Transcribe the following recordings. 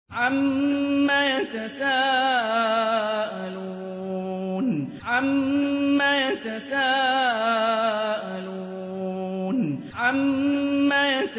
عَمَّ يَتَسَاءَلُونَ عَمَّ يَتَسَاءَلُونَ عَمَّ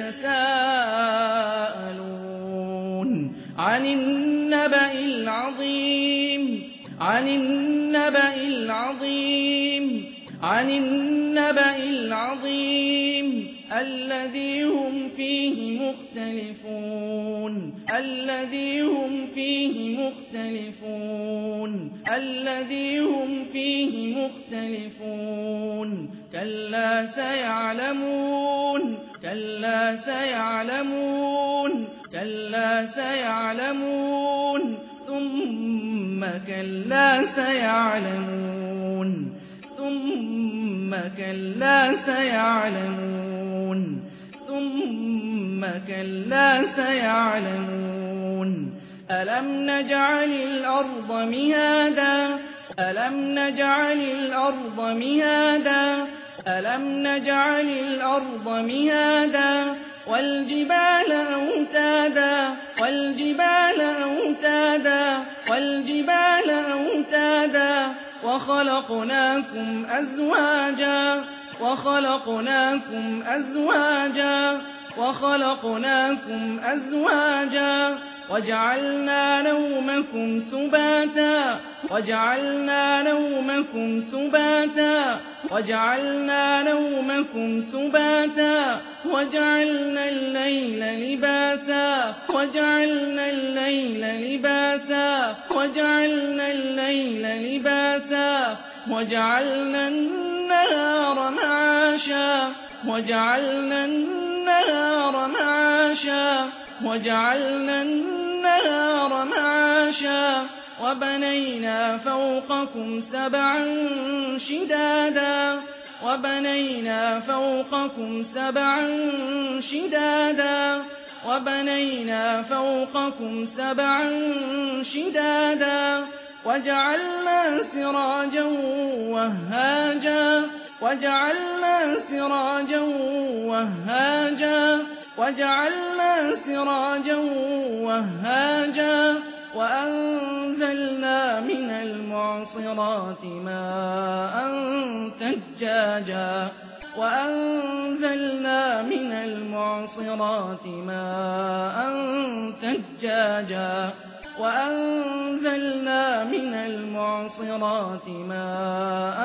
يَتَسَاءَلُونَ عَنِ النَّبَإِ الْعَظِيمِ عَنِ النَّبَإِ الْعَظِيمِ عَنِ النَّبَإِ الْعَظِيمِ الَّذِي هُمْ فِيهِ مُخْتَلِفُونَ الَّذِي هُمْ فِيهِ مُخْتَلِفُونَ الَّذِي هُمْ فِيهِ مُخْتَلِفُونَ كَلَّا سَيَعْلَمُونَ كَلَّا سَيَعْلَمُونَ كَلَّا سَيَعْلَمُونَ ثُمَّ كَلَّا سَيَعْلَمُونَ ثُمَّ كَلَّا سَيَعْلَمُونَ ثُمَّ كَلَّا سَيَعْلَمُونَ أَلَمْ نَجْعَلِ الْأَرْضَ مِهَادًا أَلَمْ نَجْعَلِ الْأَرْضَ مِهَادًا أَلَمْ نَجْعَلِ الْأَرْضَ مِهَادًا وَالْجِبَالَ أَوْتَادًا وَالْجِبَالَ أَوْتَادًا وَالْجِبَالَ أَوْتَادًا وَخَلَقْنَاكُمْ أَزْوَاجًا وَخَلَقْنَاكُمْ أَزْوَاجًا وَخَلَقْنَاكُمْ أَزْوَاجًا وَجَعَلْنَا نَوْمَكُمْ سُبَاتًا وَجَعَلْنَا نَوْمَكُمْ سُبَاتًا وَجَعَلْنَا نَوْمَكُمْ سُبَاتًا وَجَعَلْنَا اللَّيْلَ لِبَاسًا وَجَعَلْنَا اللَّيْلَ لِبَاسًا وَجَعَلْنَا اللَّيْلَ لِبَاسًا وَجَعَلْنَا النَّهَارَ مَعَاشًا وَجَعَلْنَا النَّهَارَ مَعَاشًا وَجَعَلْنَا النَّهَارَ مَعَاشًا وَبَنَيْنَا فَوْقَكُمْ سَبْعًا شِدَادًا وَبَنَيْنَا فَوْقَكُمْ سَبْعًا شِدَادًا وَبَنَيْنَا فَوْقَكُمْ سَبْعًا شِدَادًا وَجَعَلْنَا سِرَاجًا وَهَّاجًا وَجَعَلْنَا سِرَاجًا وَهَّاجًا وَجَعَلْنَا سِرَاجًا وَهَّاجًا وَأَنزَلْنَا مِنَ الْمُعْصِرَاتِ مَاءً ثَجَّاجًا وَأَنزَلْنَا مِنَ الْمُعْصِرَاتِ مَاءً ثَجَّاجًا وَأَنزَلْنَا مِنَ الْمُعْصِرَاتِ مَاءً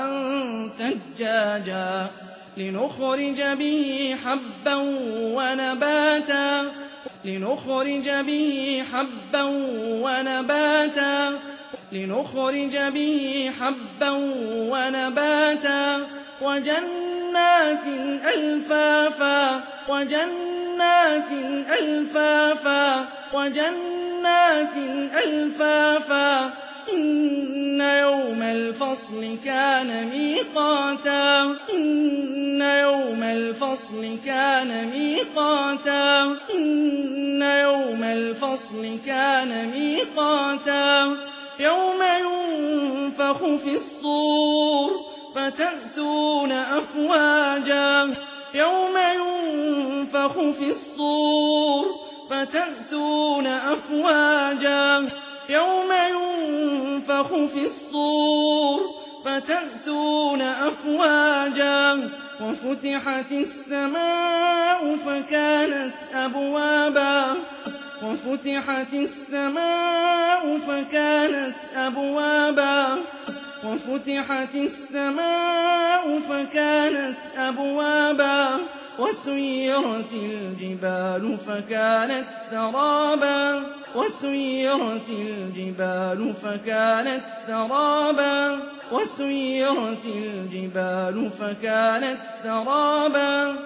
ثَجَّاجًا لِنُخْرِجَ بِهِ حَبًّا وَنَبَاتًا لِنُخْرِجَ بِهِ حَبًّا وَنَبَاتًا لِنُخْرِجَ بِهِ حَبًّا وَنَبَاتًا وَجَنَّاتٍ أَلْفَافًا وَجَنَّاتٍ أَلْفَافًا وَجَنَّاتٍ أَلْفَافًا إِنَّ يَوْمَ الْفَصْلِ كَانَ مِيقَاتًا إِنَّ يَوْمَ الْفَصْلِ كَانَ مِيقَاتًا إِنَّ يَوْمَ الْفَصْلِ كَانَ مِيقَاتًا يَوْمَ يُنفَخُ فِي الصُّورِ فَتَأْتُونَ أَفْوَاجًا يَوْمَ يُنفَخُ فِي الصُّورِ فَتَأْتُونَ أَفْوَاجًا يَوْمَ يُنفَخُ فِي الصُّورِ فَتَأْتُونَ أَفْوَاجًا وَفُتِحَتِ السَّمَاءُ فَكَانَتْ أَبْوَابًا وَفُتِحَتِ السَّمَاءُ فَكَانَتْ أَبْوَابًا وَفُتِحَتِ السَّمَاءُ فَكَانَتْ أَبْوَابًا وَسُيِّرَتِ الْجِبَالُ فَكَانَتْ سَرَابًا وَسُيِّرَتِ الْجِبَالُ فَكَانَتْ سَرَابًا وَسُيِّرَتِ الْجِبَالُ فَكَانَتْ سَرَابًا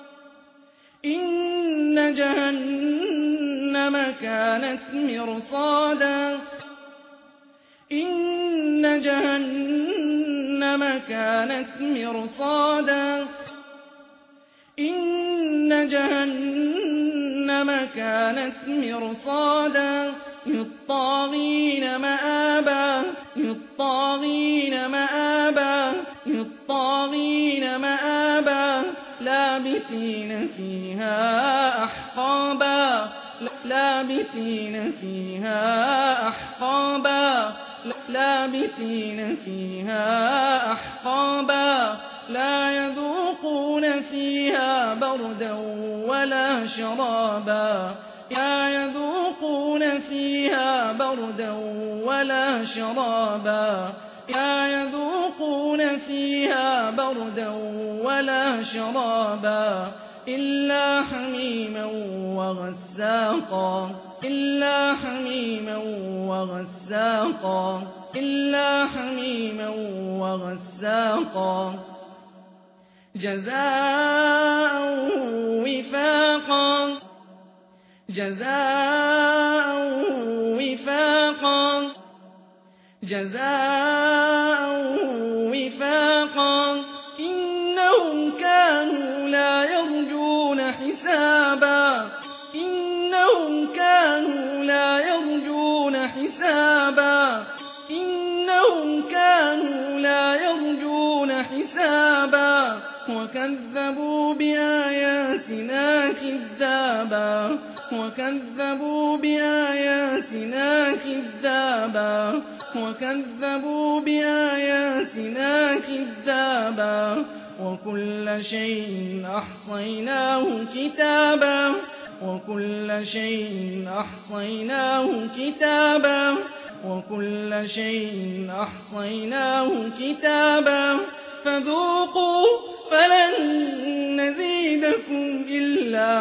إِنَّ جَهَنَّمَ كَانَتْ مِرْصَادًا إِنَّ جَهَنَّمَ كَانَتْ مِرْصَادًا إِنَّ جَهَنَّمَ كَانَتْ مِرْصَادًا لِّلطَّاغِينَ مَآبًا لِّلطَّاغِينَ مَآبًا لِّلطَّاغِينَ مَآبًا لَّابِثِينَ فِيهَا أَحْقَابًا لَّابِثِينَ فِيهَا فيها أحقابا لا يذوقون فيها بردا ولا شرابا إلا حميما وغساقا جزاء وفاقا إنهم كانوا لا يرجون حسابا وكذبوا بآياتنا كذابا وكل شيء أحصيناه كتابا فذوقوا فلن نزيدكم إلا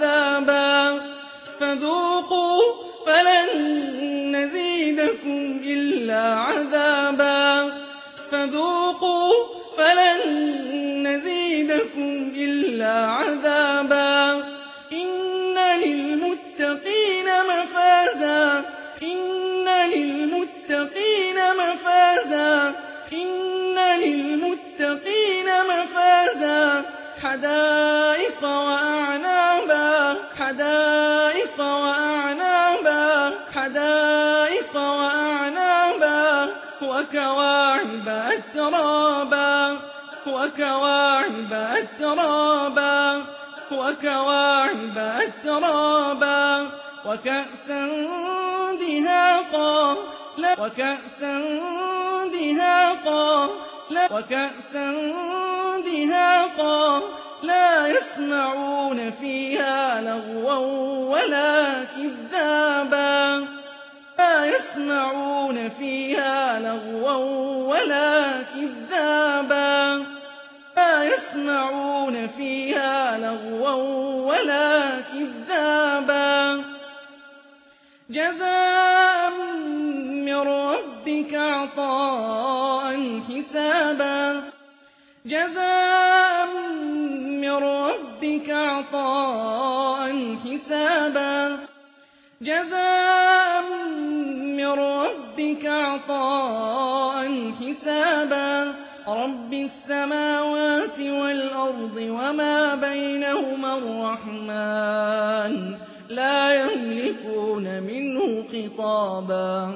عذابا إن للمتقين مفازا حدائق وأعنابا وكواعب أترابا وكأسا دهاقا لا يسمعون فيها لغوا ولا كذابا جزاء من ربك عطاء حسابا رب السماوات والأرض وما بينهما الرحمن لا يملكون منه خطابا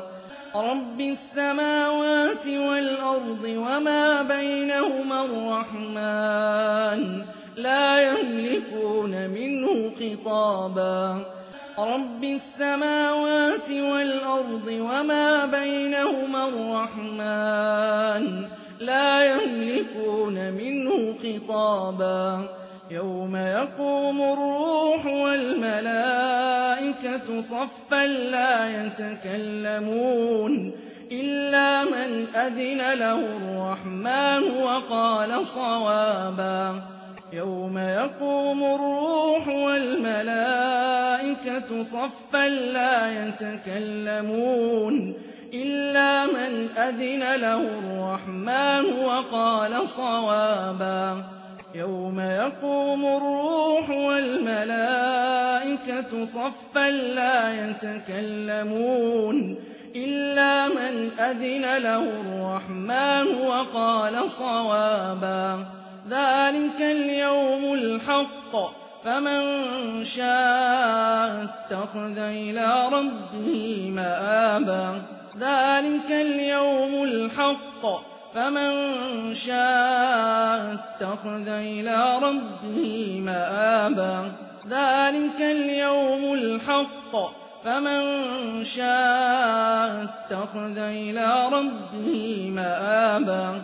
رب السماوات والأرض وما بينهما الرحمن لا يملكون منه خطابا يوم يقوم الروح والملائكة صفا لا يتكلمون إلا من أذن له الرحمن وقال صوابا يوم يقوم الروح والملائكة صفا لا يتكلمون إلا من أذن له الرحمن وقال صوابا يوم يقوم الروح والملائكة صفا لا يتكلمون إلا من أذن له الرحمن وقال صوابا ذلك اليوم الحق فمن شاء اتخذ إلى ربه مآبا ذلك اليوم الحق فمن شاء اتخذ إلى ربه مآبا ذلك اليوم الحق فمن شاء اتخذ إلى ربه مآبا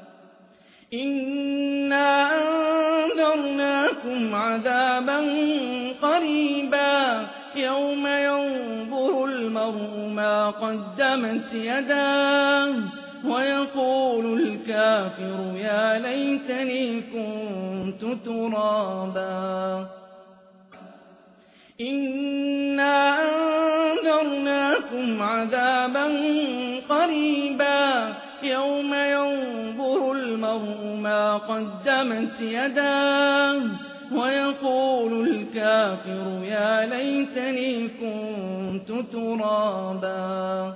إنا أنذرناكم عذابا قريبا يوم ينظر المرء ما قدمت يداه ويقول الكافر يا ليتني كنت ترابا إنا أنذرناكم عذابا قريبا يوم ينظر المرء ما قدمت يداه ويقول الكافر يا ليتني كنت ترابا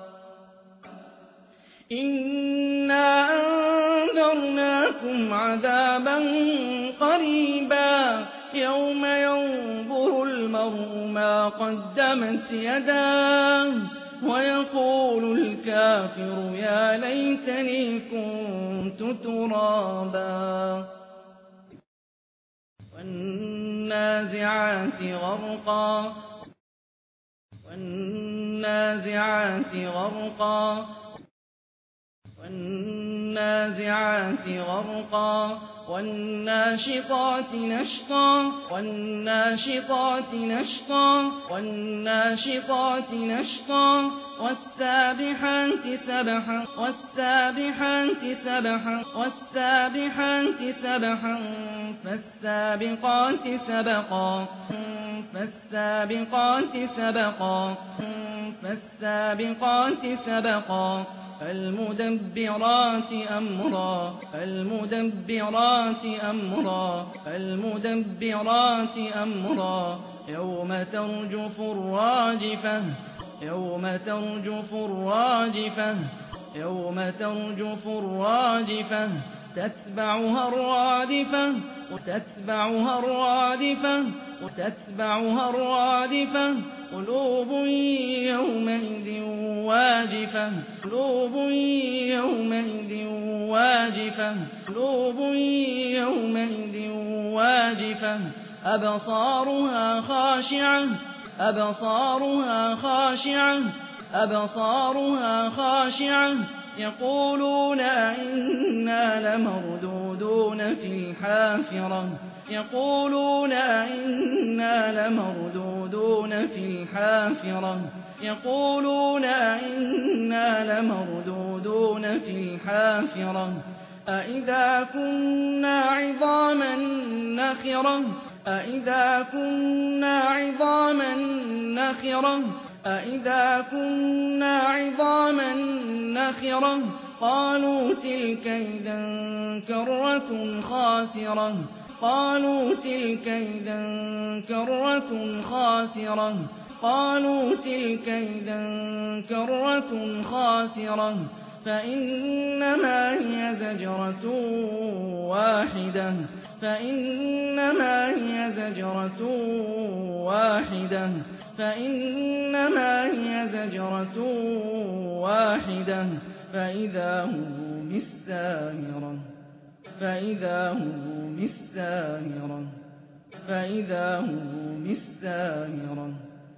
إنا أنذرناكم عذابا قريبا يوم ينظر المرء ما قدمت يداه ويقول الكافر يا ليتني كنت ترابا والنازعات غرقا والنازعات غرقا والنازعات غرقا والناشطات نشطا والناشطات نشطا والناشطات نشطا والسابحات سبحا والسابحات سبحا والسابحات سبحا فالسابقات سبقا فالسابقات سبقا فالسابقات سبقا فالمدبرات أمرا فالمدبرات أمرا فالمدبرات أمرا يوم ترجف الراجفة يوم ترجف الراجفة يوم ترجف الراجفة تتبعها الرادفة وتتبعها الرادفة وتتبعها الرادفة قلوب يومئذ واجفة قلوب يومئذ واجفة قلوب يومئذ واجفة أبصارها خاشعة أبصارها خاشعة أبصارها خاشعة يقولون أئنا لمردودون في الحافرة يقولون أئنا لمردودون في الحافرة يقولون أئنا لمردودون في الحافرة أئذا كنا عظاما نخرة أئذا كنا عظاما نخرة أئذا كنا عظاما نخرة قالوا تلك إذا كرة خاسرة قالوا تلك إذا كرة خاسرة قالوا تلك إذا كرة خاسرة فإنما هي زجرة واحدة فإنما هي زجرة واحدة فإنما هي زجرة واحدة فإذا هم بالساهرة فإذا هم بالساهرة فإذا هم بالساهرة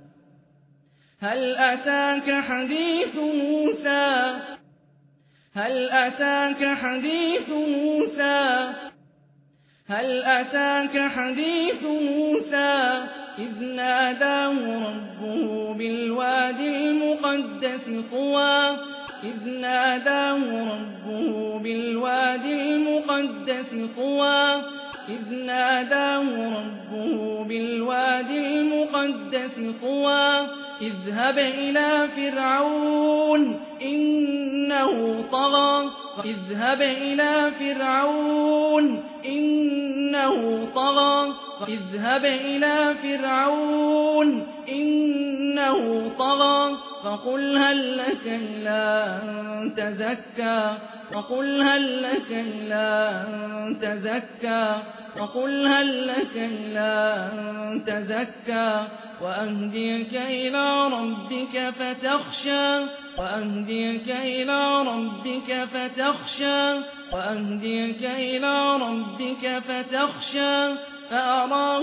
هل أتاك حديث موسى هل أتاك حديث موسى هل أتاك حديث موسى إذ ناداه ربه بالوادي المقدس طوى إذ ناداه ربه بالوادي المقدس طوى إذ ناداه ربه بالوادي المقدس طوى اذهب إلى فرعون إنه طغى اذهب إلى فرعون إنه طغى اذهب إلى فرعون إنه طغى فقل هل لك إلى أن تزكى وقل هل لك إلى أن تزكى وقل هل لك إلى أن تزكى وأهديك إلى ربك فتخشى وأهديك إلى ربك فتخشى وأهديك إلى ربك فتخشى فأراه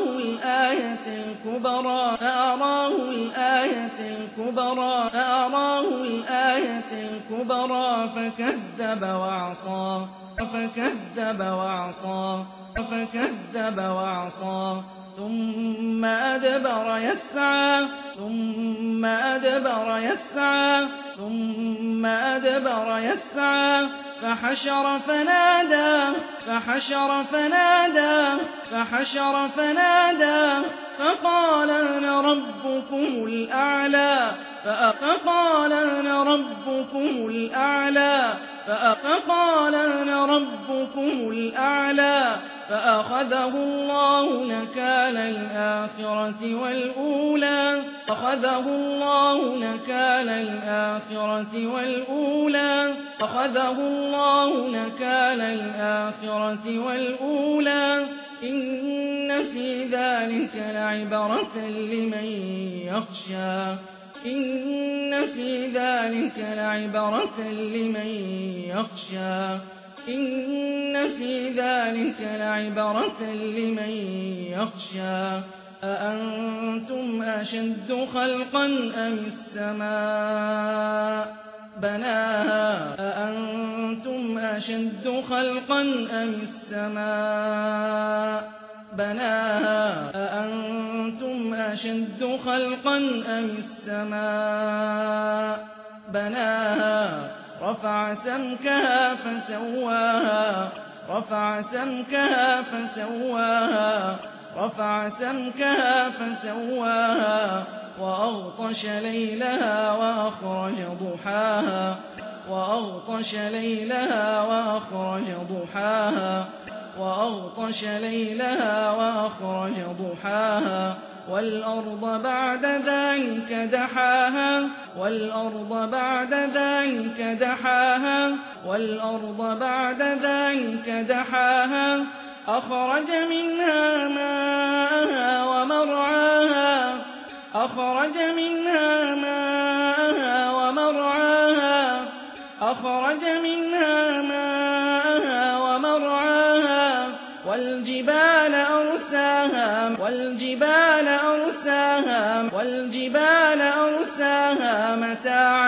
الآية الكبرى فكذب وعصى ثم أدبر يسعى فحشر فنادى فقال أنا ربكم الأعلى فأخذه الله نكال الآخرة والأولى إن في ذلك لعبرة لمن يخشى أأنتم أشد خلقا أم السماء بناها رفع سمكها فسواها وأغطش ليلها وأخرج ضحاها والأرض بعد ذلك دحاها أخرج منها ماءها ومرعاها والجبال أرساها متاعا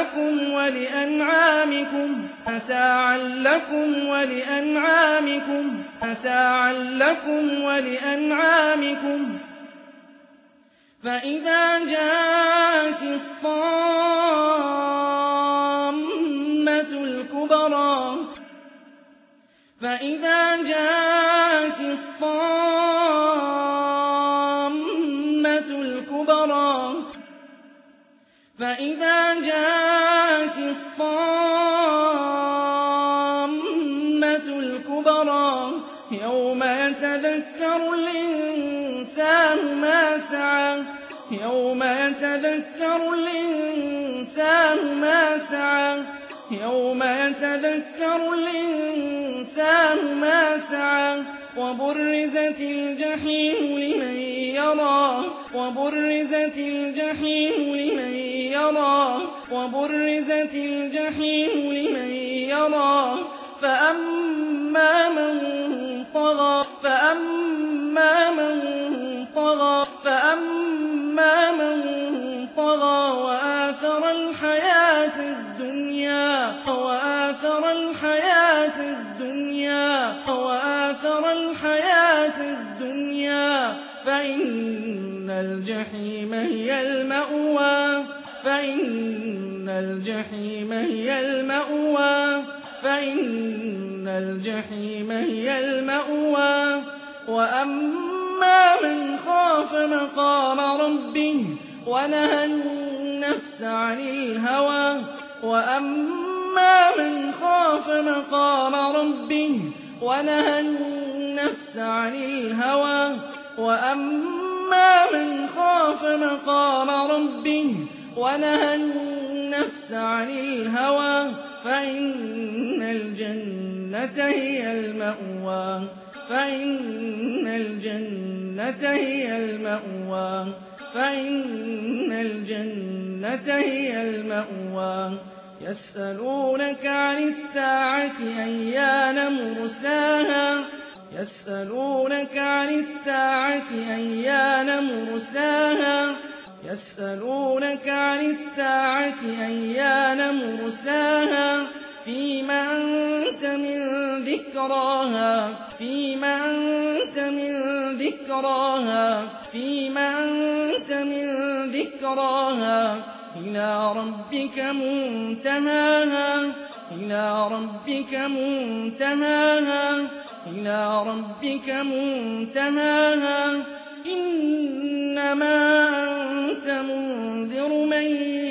لكم ولأنعامكم فإذا جاءت الطامة الكبرى يوم يتذكر الإنسان ما سعى وبرزت الجحيم لمن يرى فأما من طغى وآثر الحياة الدنيا فإن الجحيم هي المأوى وأما من خاف مقام ربه ونهى النفس عن الهوى فإن الجنة هي المأوى يسألونك عن الساعة أيان مرساها يسألونك عن الساعة أيان مرساها يسألونك عن الساعة أيان مرساها فيما أنت من ذكراها إلى ربك منتهاها إنما أنت منذر من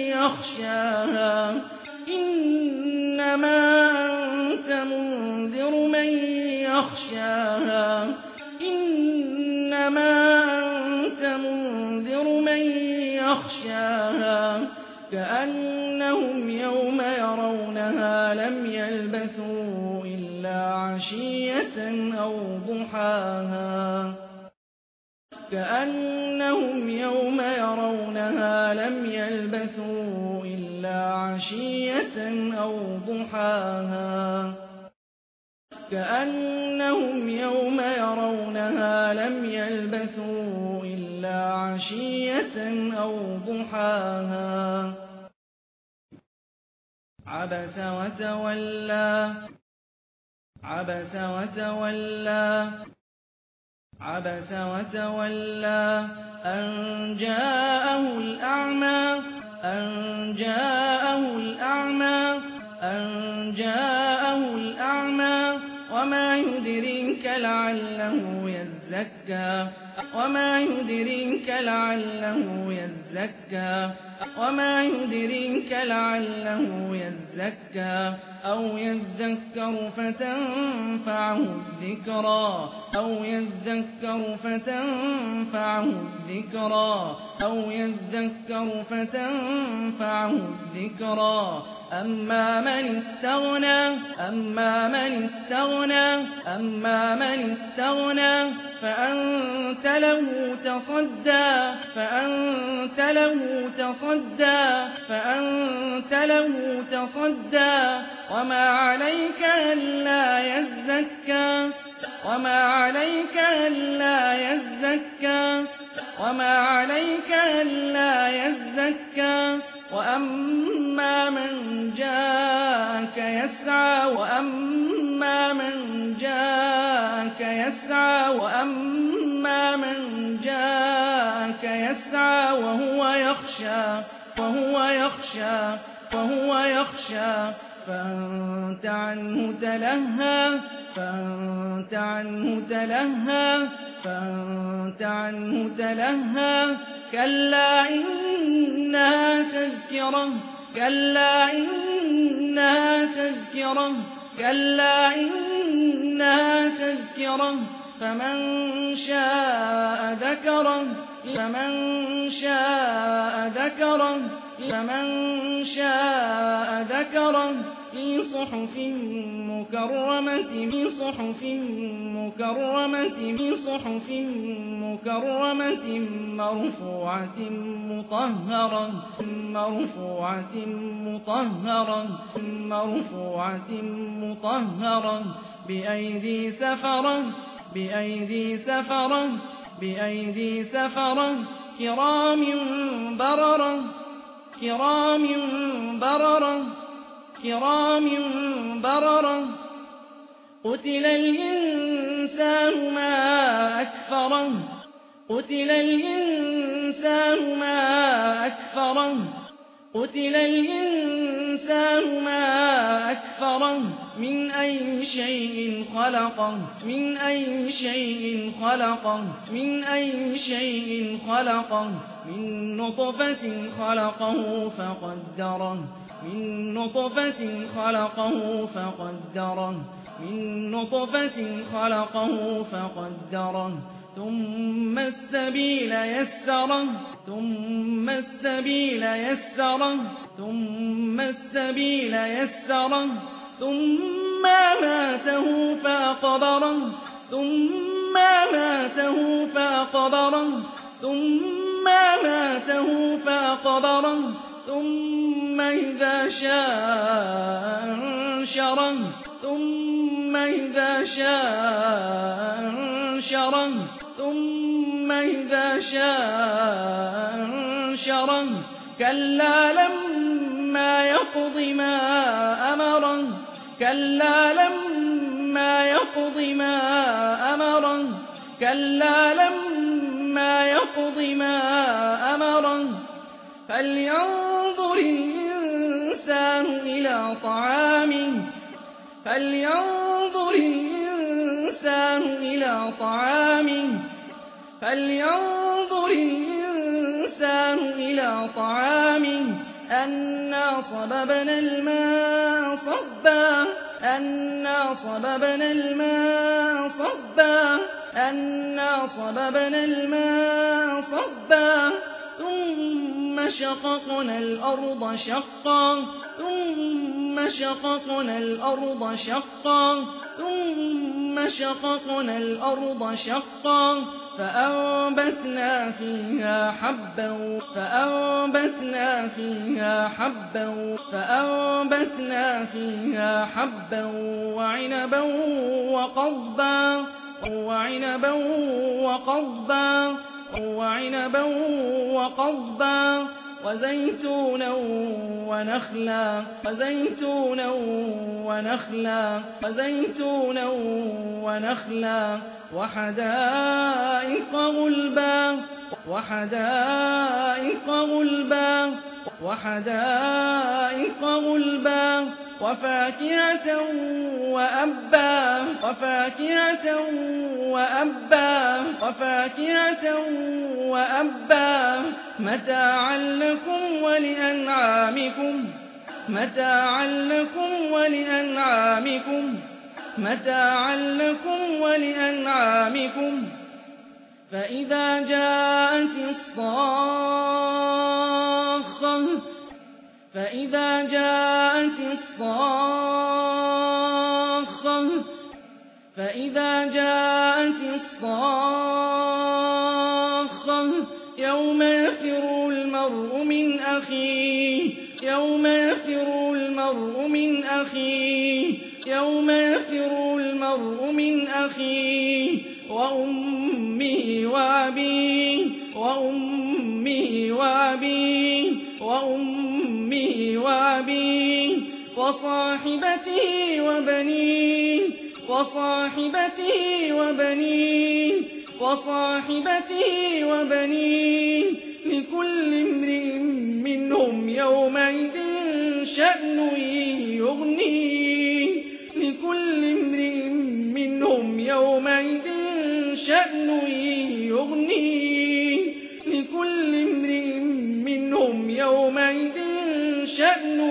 يخشاها كأنهم يوم يرونها لم يلبثوا إلا عشية أو ضحاها عبس وتولى أن جاءه الأعمى وما يدريك لعله يزكى أو يذكر فتنفعه الذكرى أما من استغنى فأنت له تصدى وما عليك ألا يزكى وأما من جاءك يسعى وهو يخشى فأنت عنه تلهى كلا إنها تذكرة فمن شاء ذكره في صحف مكرمة مرفوعة مطهرة بأيدي سفرة كرام بررة قتل الإنسان ما أكفره من أي شيء خلقه من نطفة خلقه فقدره ثم السبيل يسره ثم ماته فأقبره ثم إذا شاء ثم إذا شاء أنشره ثم إذا شاء أنشره كلا لما يقض ما أمره كلا لما يقض ما أمره كلا لما يقض ما أمره فلينظر الإنسان إلى طعامه فلينظر الإنسان إلى طعامه فلينظر الإنسان إلى طعامه أنا صببنا الماء صبا أنا صببنا الماء صبا أنا صببنا الماء صبا ثم شققنا الأرض شقا ثم شققنا الأرض شقا ثم شققنا الأرض شقا فأنبتنا فيها حبا فأنبتنا فيها حبا فأنبتنا فيها حبا وعنبا وقضبا وعنبا وقضبا وعنبا وقضبا وزيتونا ونخلا وزيتونا ونخلا وزيتونا ونخلا وحدائق غلبا وحدائق غلبا وحدائق غلبا وفاكهة وأبا وفاكهة وأبا وفاكهة وأبا متاعا لكم ولأنعامكم متاعا لكم ولأنعامكم متاعا لكم ولأنعامكم فإذا جاءت الصاخة فإذا جاءت الصاخة فإذا جاءت الصاخة يوم يفر المرء من أخيه يوم يفر المرء من أخيه يوم يفر المرء من أخيه وأمه وأبيه وأمه وأبيه وأمه وأبيه وصاحبته وبنيه وصاحبته وبنيه وصاحبته وبنيه لكل امرئ منهم يومئذ شأن يغنيه لكل امرئ منهم يومئذ شأن يغنيه لكل امرئ منهم يومئذ شأن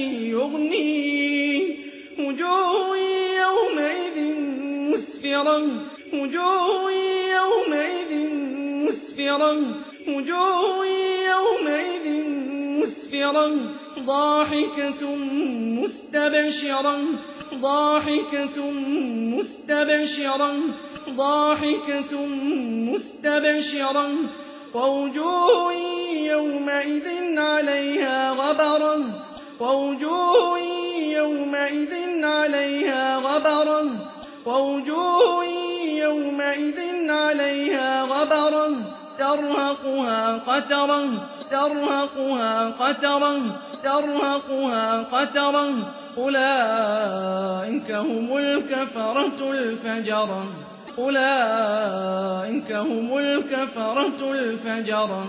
يغنيه وجوه يومئذ مسفرة وجوه يومئذ مسفرة وجوه يومئذ مسفرة ضاحكة مستبشرة ضاحكة مستبشرة ضاحكة مستبشرة ووجوه يومئذ عليها غبرة ووجوه يومئذ عليها غبرة ووجوه يومئذ عليها غبرة ترهقها قترة ترهقها قترة ترهقها قترة أولئك هم الكفرة الفجرة أولئك هم الكفرة الفجرة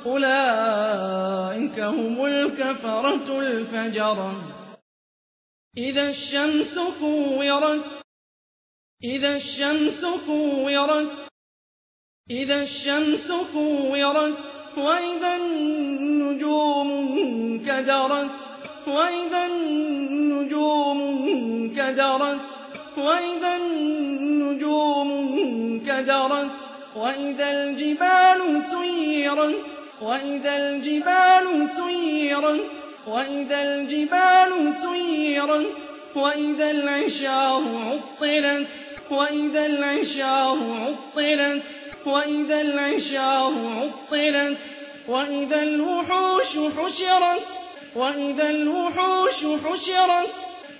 أولئك هم الكفرة الفجرة إذا الشمس كورت إذا الشمس كورت إذا الشمس كورت وإذا النجوم انكدرت وإذا النجوم انكدرت وإذا النجوم انكدرت وإذا الجبال سيرت وإذا الجبال سيرت وإذا الجبال سيرت وإذا العشار عطلت وإذا العشار عطلت وإذا العشار عطلت وإذا الوحوش حشرت وإذا الوحوش حشرت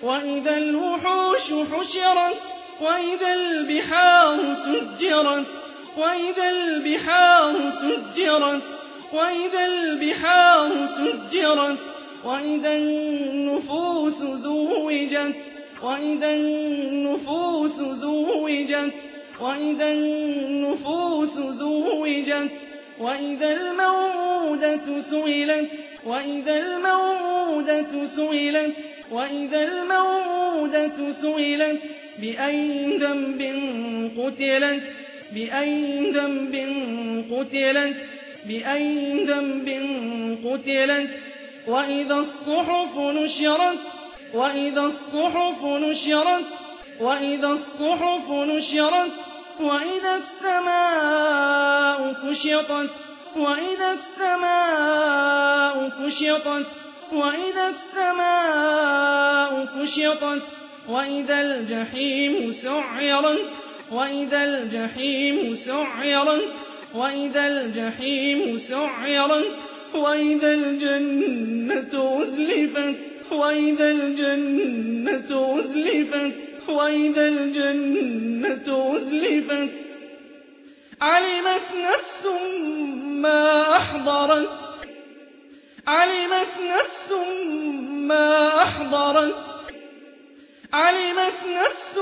وإذا الوحوش حشرت وإذا البحار سجرت وإذا البحار سجرت وإذا البحار سجرت وإذا النفوس زوجت وإذا النفوس زوجت وإذا النفوس زوجت وإذا الموءودة سئلت وإذا الموءودة سئلت وإذا الموءودة سئلت بأي ذنب قتلت بأي ذنب قتلت بأي ذنب قتلت وإذا الصحف نشرت وإذا الصحف نشرت وإذا الصحف نشرت وإذا السماء كشطت وإذا السماء كشطت وإذا السماء كشطت وإذا الجحيم سعرت وإذا الجحيم سعرت وإذا الجحيم سعرت وإذا الجنة أزلفت وإذا الجنة أزلفت وإذا الجنة أزلفت علمت نفس ما أحضرت علمت نفس ما أحضرت علمت نفس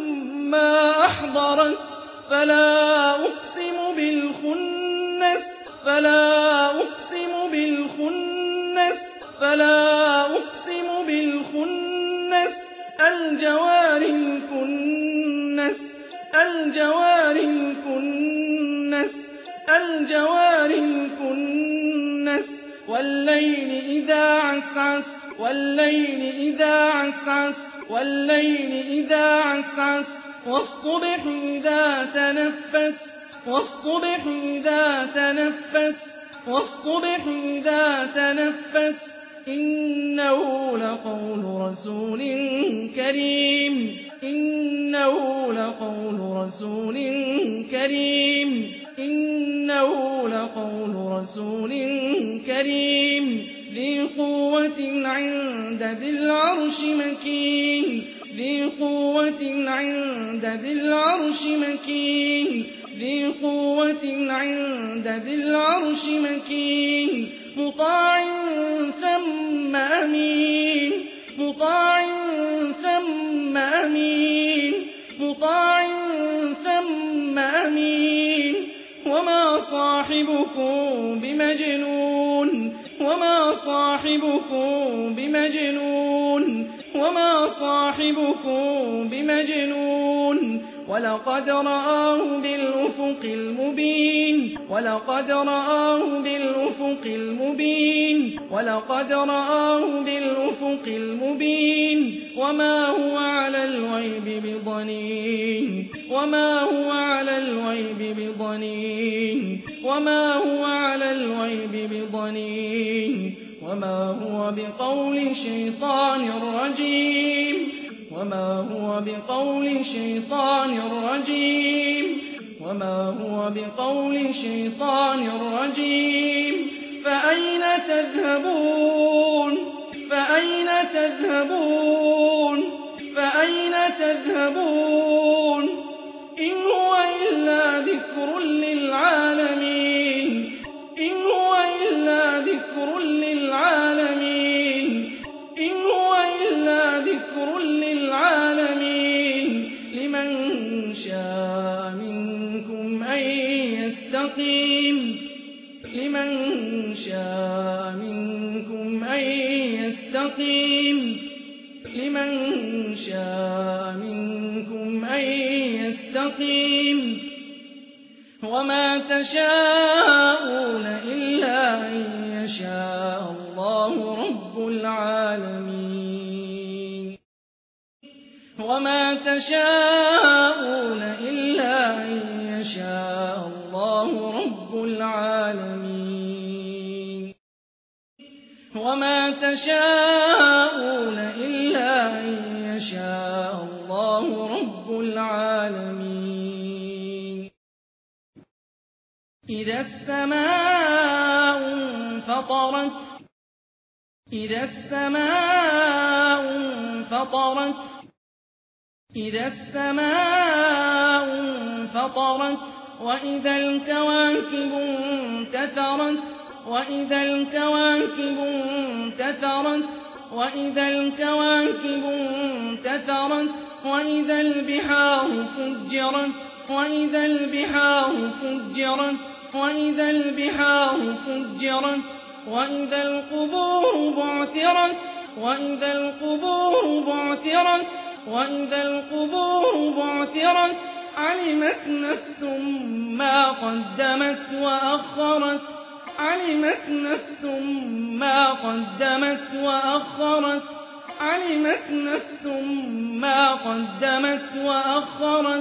ما أحضرت فلا أقسم بالخنس فلا أقسم بالخنس فلا أقسم بالخنس الجوار الكنس الجوار الكنس الجوار الكنس والليل إذا عسعس والليل إذا عسعس والليل إذا عسعس والصبح إذا تنفس والصبح إذا تنفس والصبح إذا تنفس إنه لقول رسول كريم إنه لقول رسول كريم إنه لقول رسول كريم ذي قوة عند ذي العرش مكين ذي قوة عند ذي العرش مكين ذي قوة عند ذي العرش مكين مطاع ثم أمين مطاع ثم أمين مطاع ثم أمين وما صاحبكم بمجنون وما صاحبكم بمجنون وما صاحبكم بمجنون ولقد رآه بالأفق المبين ولقد رآه بالأفق المبين ولقد رآه بالأفق المبين وما هو على الغيب بضنين وما هو على الغيب بضنين وما هو على الغيب بضنين وما هو بقول شيطان رجيم وما هو بقول شيطان رجيم وما هو بقول شيطان رجيم فأين تذهبون فأين تذهبون فأين تذهبون إن هو إلا ذكر للعالمين إن هو إلا ذكر للعالمين إن هو إلا ذكر للعالمين لمن شاء منكم أن يستقيم لمن شاء منكم أن يستقيم لمن شاء منكم أن يستقيم وما تشاءون إلا أن يشاء الله رب العالمين وما تشاءون إلا أن يشاء الله رب العالمين وما تشاءون إلا أن يشاء الله رب العالمين إذا السماء انفطرت إذا السماء انفطرت إذا السماء انفطرت وإذا الكواكب انتثرت وإذا الكواكب انتثرت وإذا الكواكب انتثرت وإذا البحار فجرت وإذا البحار فجرت وإذا البحار فجرت وإذا القبور بعثرت وإذا القبور بعثرت وإذا القبور بعثرت علمت نفس ما قدمت وأخرت علمت نفس ما قدمت وأخرت علمت نفس ما قدمت وأخرت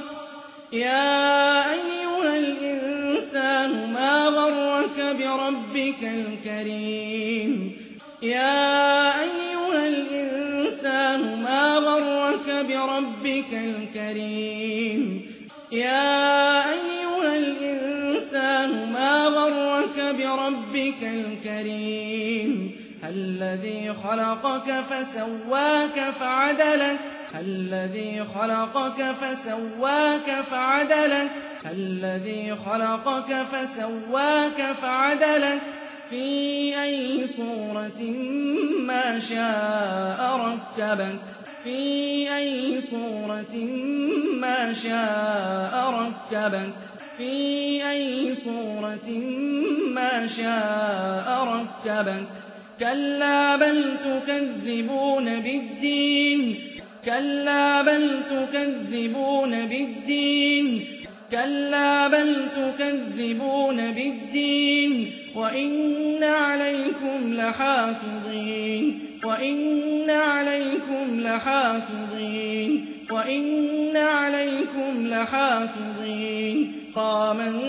يا أيها الإنسان ما غرك بربك الكريم يا أيها الإنسان ما غرك بربك الكريم يا أيها الإنسان ما غرك بربك الكريم الذي خلقك فسواك فعدلك الذي خلقك فسواك فعدلك الذي خلقك فسواك فعدلك في أي صورة ما شاء ركبك في أي صورة ما شاء ركبك في أي صورة ما شاء ركبك كلا بل تكذبون بالدين كلا بل تكذبون بالدين كلا بل تكذبون بالدين وإن عليكم لحافظين وإن عليكم لحافظين وإن عليكم لحافظين كراما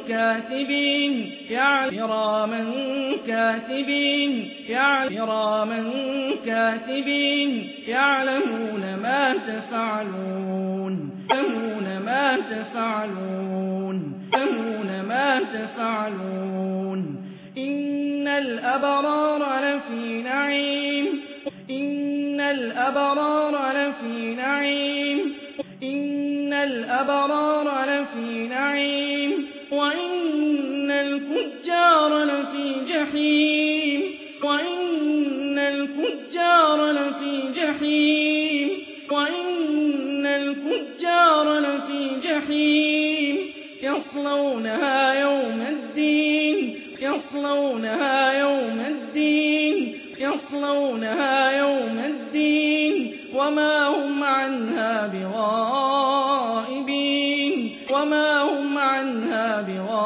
كاتبين كراما كاتبين كراما كاتبين يعلمون ما تفعلون يعلمون ما تفعلون يعلمون ما تفعلون إن الأبرار لفي نعيم إن الأبرار لفي نعيم إن الأبرار لفي نعيم وإن الفجار لفي جحيم وإن الفجار لفي جحيم وإن الفجار لفي جحيم يصلونها يوم الدين يصلونها يوم الدين يصلونها يوم الدين وما هم عنها بغائبين وما هم عنها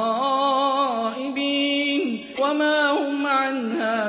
بغائبين وما هم عنها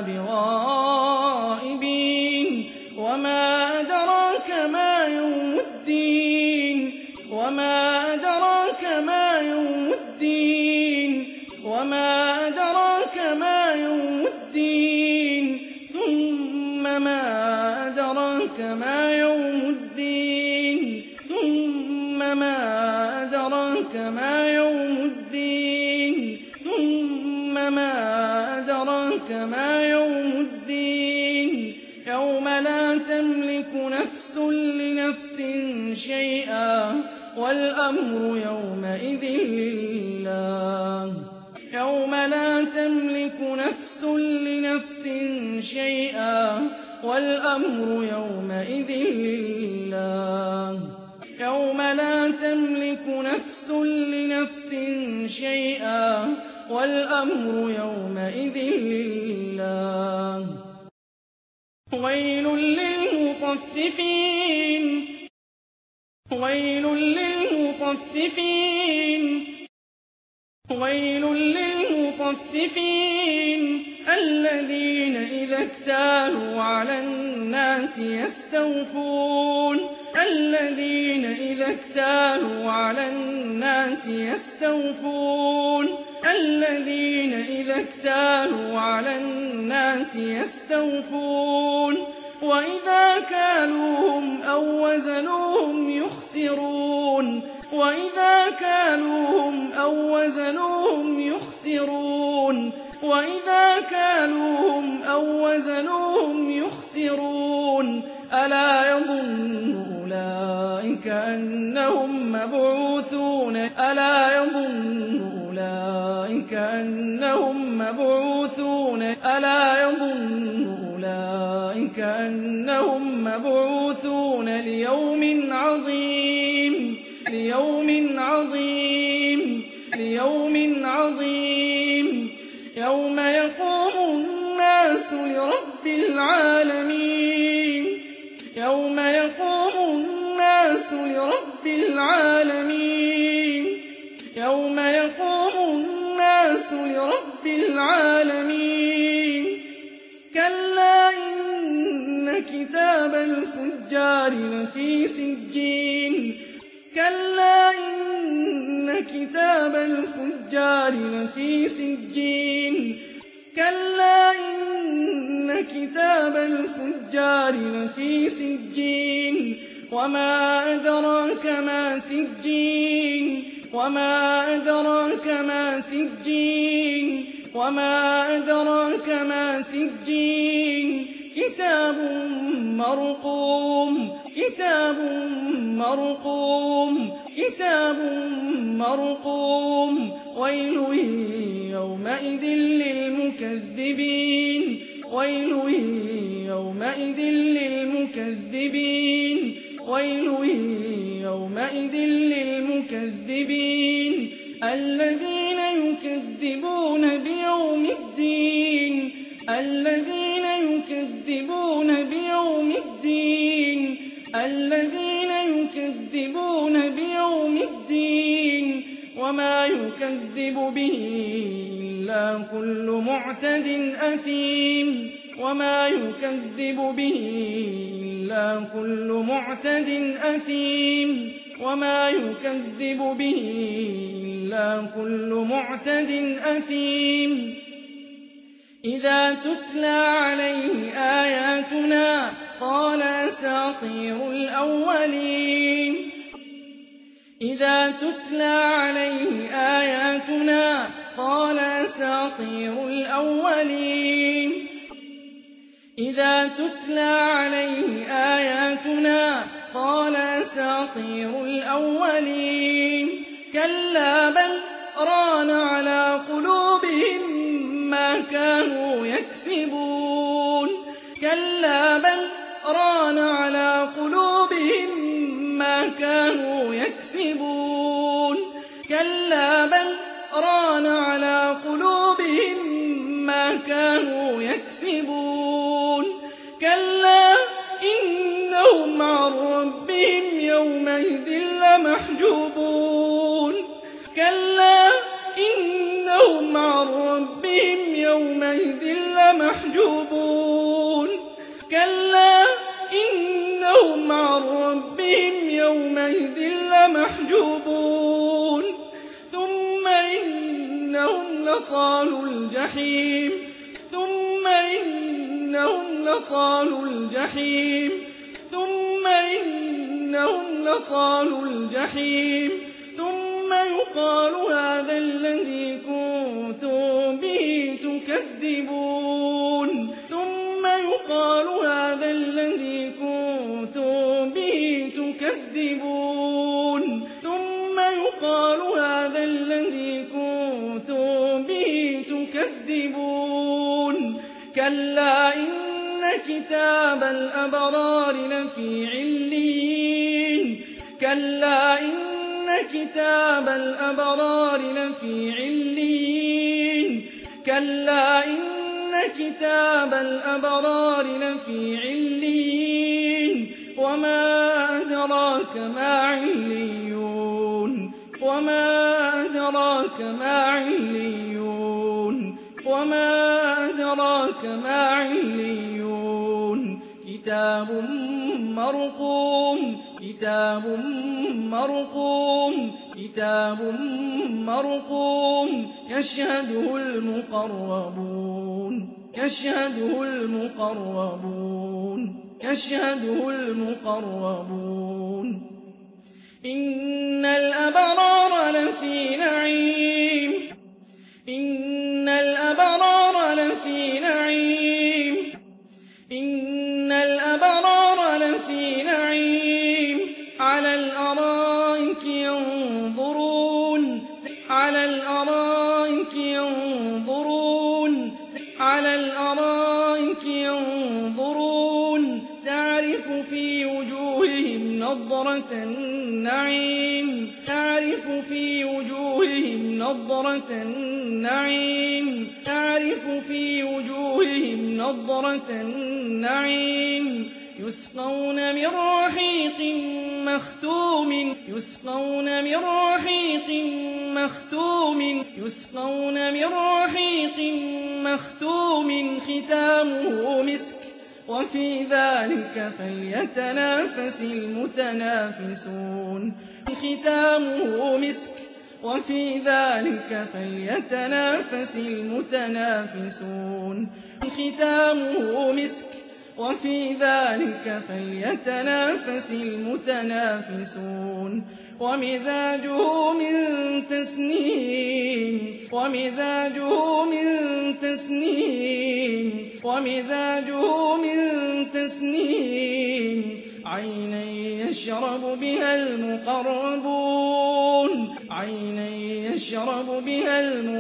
بغائبين وما أدراك ما يوم الدين وما أدراك ما يوم الدين وما أدراك ما يوم الدين ثم ما أدراك ما يوم الدين ثم ما أدراك ما يوم الدين ثم ما أدراك ما يوم الدين يوم لا تملك نفس لنفس شيئا والأمر يومئذ لله يوم لا تملك نفس لنفس شيئا والأمر يومئذ لله يوم لا تملك نفس لنفس شيئا والأمر يومئذ لله ويل للمطففين ويل للمطففين ويل للمطففين الذين إذا اكتالوا على الناس يستوفون الذين إذا اكتالوا على الناس يستوفون الذين إذا اكتالوا على الناس يستوفون وإذا كالوهم أو وزنوهم يخسرون وإذا كالوهم أو وزنوهم يخسرون وإذا كالوهم أو وزنوهم يخسرون ألا يظن أولئك أنهم مبعوثون ألا يظن أولئك أنهم مبعوثون ألا يظن أولئك أنهم مبعوثون ليوم عظيم يوم يقوم الناس لرب العالمين يوم يقوم الناس لرب العالمين يوم يقوم الناس لرب العالمين كلا إن كتاب الفجار لفي سجين كلا إن كتاب الفجار لفي سجين كلا إن كتاب الفجار لفي سجين وما أدراك ما سجين وما أدراك ما سجين وما أدراك ما سجين كتاب مرقوم كتاب مرقوم كتاب مرقوم ويل يومئذ للمكذبين ويل يومئذ للمكذبين ويل يومئذ للمكذبين الذين يكذبون بيوم الدين الذين يكذبون بيوم الدين الذين يكذبون بيوم الدين وما يكذب به إلا كل معتد أثيم وما يكذب به إلا كل معتد أثيم وما يكذب به إلا كل معتد أثيم إذا تتلى عليه آياتنا قال أساطير الأولين إذا تتلى عليه آياتنا قال أساطير الأولين إذا تتلى عليه آياتنا قال أساطير الأولين كلا بل ران على قلوبهم ما كانوا يكسبون كلا بل ران على قلوبهم ما كانوا يكسبون كلا بل ران على قلوبهم ما كانوا يكسبون كلا إنهم عن ربهم يومئذ لمحجوبون كلا إنهم عن ربهم يومئذ لمحجوبون كلا إنهم عن ربهم يومئذ لمحجوبون ثم إنهم لصالو الجحيم ثم إنهم لصالو الجحيم ثم إنهم لصالو الجحيم ثم يقال هذا الذي كنتم به تكذبون ثم يقال هذا الذي كنتم به تكذبون ثم يقال هذا الذي كنتم به تكذبون كلا إن كتاب الأبرار لفي عليين كلا إن كتاب الأبرار لفي عليين كلا إن كتاب الأبرار لفي عليين وما أدراك ما عليون وما أدراك ما عليون وما أدراك ما عليون كتاب مرقوم كتاب مرقوم كتاب مرقوم يشهده المقربون يشهده المقربون يشهده المقربون إن الأبرار لفي نعيم إن الأبرار لفي نعيم إن الأبرار نضرة النعيم تعرف في وجوههم نضرة النعيم تعرف في وجوههم نضرة النعيم يسقون من رحيق مختوم يسقون من رحيق مختوم يسقون من رحيق مختوم ختامه مسك وفي ذلك فليتنافس المتنافسون ختامه مسك وفي ذلك فليتنافس المتنافسون ختامه مسك وفي ذلك فليتنافس المتنافسون ومزاجه من تسنيم ومزاجه من تسنيم ومزاجه من تسنيم عينا يشرب بها المقربون عينا يشرب بها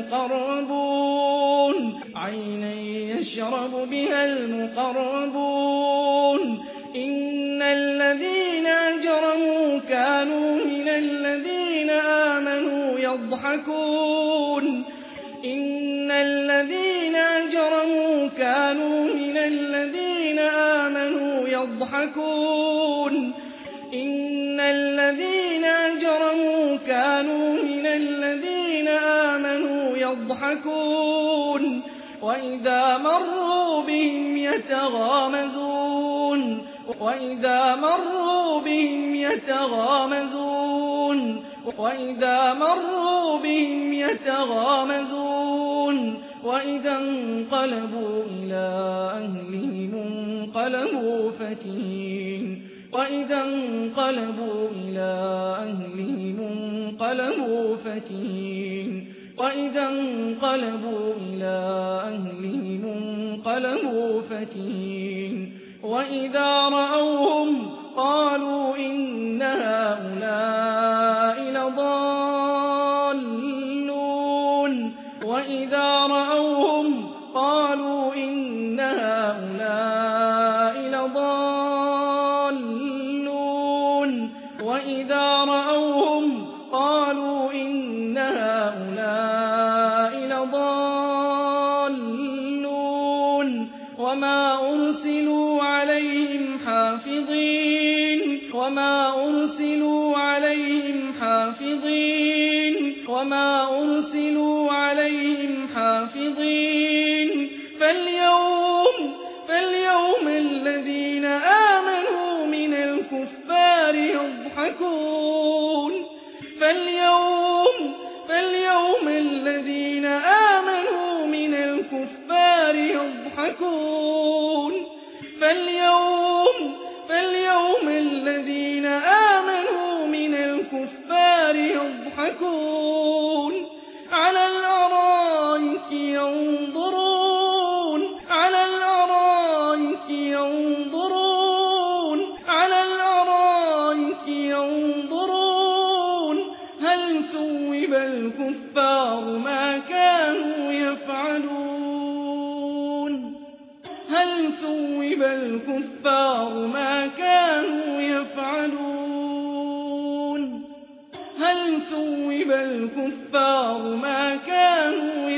المقربون عينا يشرب بها المقربون إن الذين أجرموا كانوا من الذين آمنوا يضحكون إن الذين أجرموا كانوا من الذين آمنوا يضحكون إن الذين أجرموا كانوا من الذين آمنوا يضحكون وإذا مروا بهم يتغامزون وإذا مروا بهم يتغامزون وإذا مروا بهم يتغامزون وإذا انقلبوا إلى أهلهم انقلبوا فكهين وإذا انقلبوا إلى أهلهم انقلبوا فكهين وإذا انقلبوا إلى أهلهم انقلبوا فكهين وإذا رأوهم قالوا إن هؤلاء لضالون وإذا رأوهم قالوا إن هؤلاء لضالون وإذا رأوهم قالوا إن هؤلاء لضالون وما أرسلوا عليهم حافظين وما أرسلوا عليهم حافظين وما أرسلوا عليهم حافظين فاليوم الذين آمنوا من الكفار يضحكون فاليوم الذين آمنوا من الكفار يضحكون فاليوم الذين آمنوا من الكفار يضحكون على الأرائك ينظرون على الأرائك ينظرون على الأرائك ينظرون هل ثوب الكفار ما كانوا يفعلون هل ثوب الكفار ما كانوا يفعلون هل ثوب الكفار ما كانوا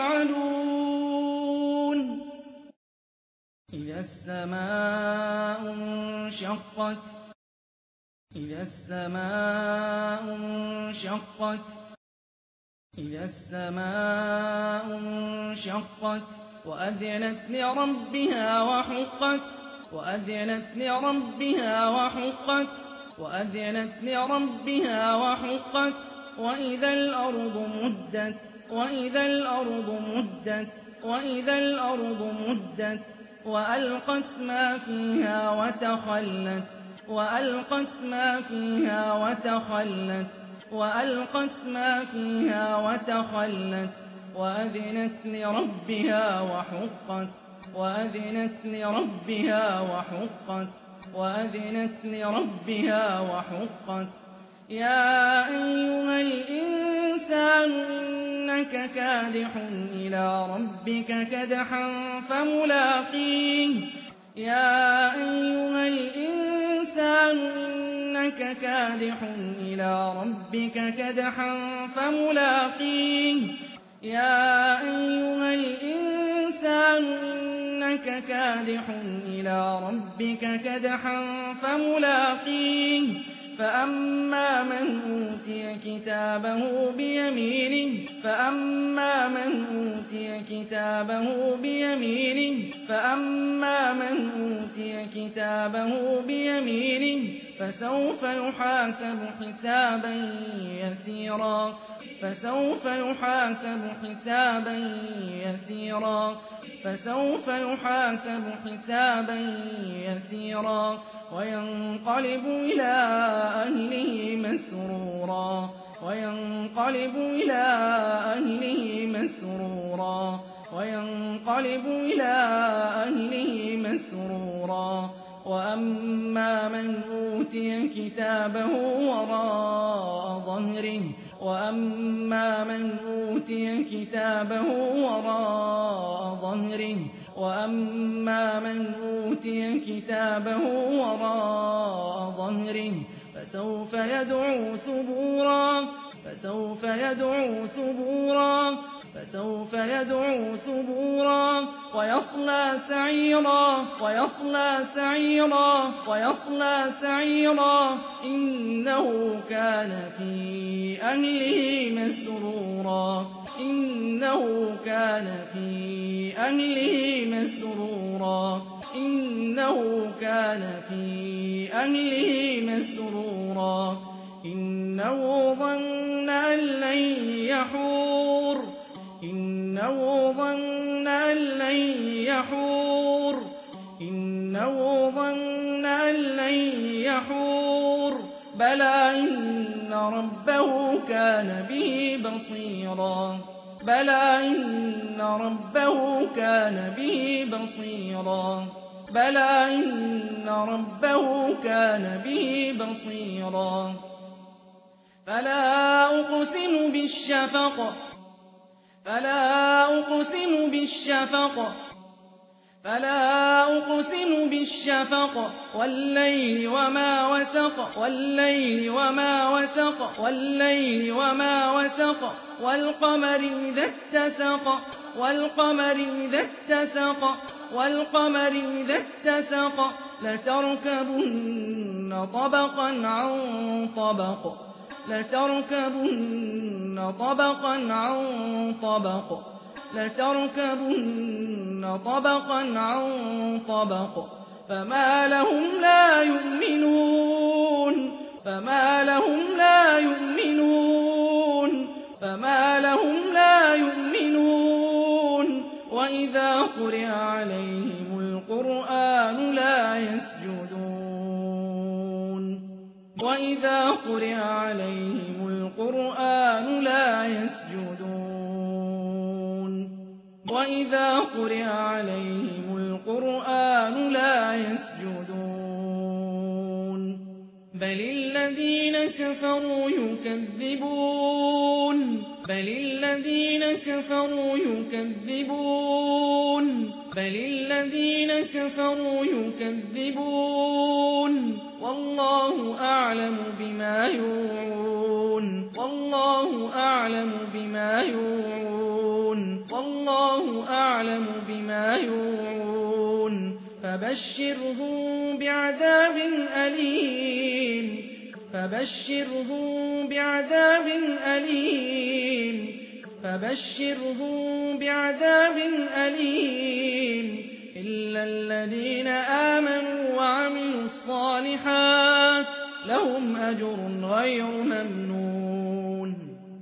يفعلون إذا السماء انشقت إذا السماء انشقت إذا السماء انشقت وأذنت لربها وحقت وأذنت لربها وحقت وأذنت لربها وحقت وإذا الأرض مدت وإذا الأرض مدت وإذا الأرض مدت وألقت ما فيها وتخلت وألقت ما فيها وتخلت وألقت ما فيها وتخلت وأذنت لربها وحقت وأذنت لربها وحقت وأذنت لربها وحقت يا أيها الإنسان إنك كادح إلى ربك كدحا فملاقيه يا أيها الإنسان إنك إنك كادح إلى ربك كدحا فملاقيه يا أيها الإنسان إنك كادح إلى ربك كدحا فملاقيه فأما من أوتي كتابه بيمينه فسوف يحاسب حسابا يسيرا وينقلب إلى أهله مسرورا وأما من أوتي كتابه وراء ظهره فسوف يدعو ثبورا ويصلى سعيرا إنه كان في أهله مسرورا إنه ظن أن لن يحور بلى إن ربه كان به بصيرا فلا أقسم بالشفق والليل وما وسق والقمر إذا اتسق لتركبن طبقا عن طبق فما لهم لا يؤمنون وإذا قرئ عليهم القرآن لا يسجدون بل الذين كفروا يكذبون والله أعلم بما يوعون فبشرهم بعذاب أليم إلا الذين آمنوا وعملوا الصالحات لهم أجر غير ممنون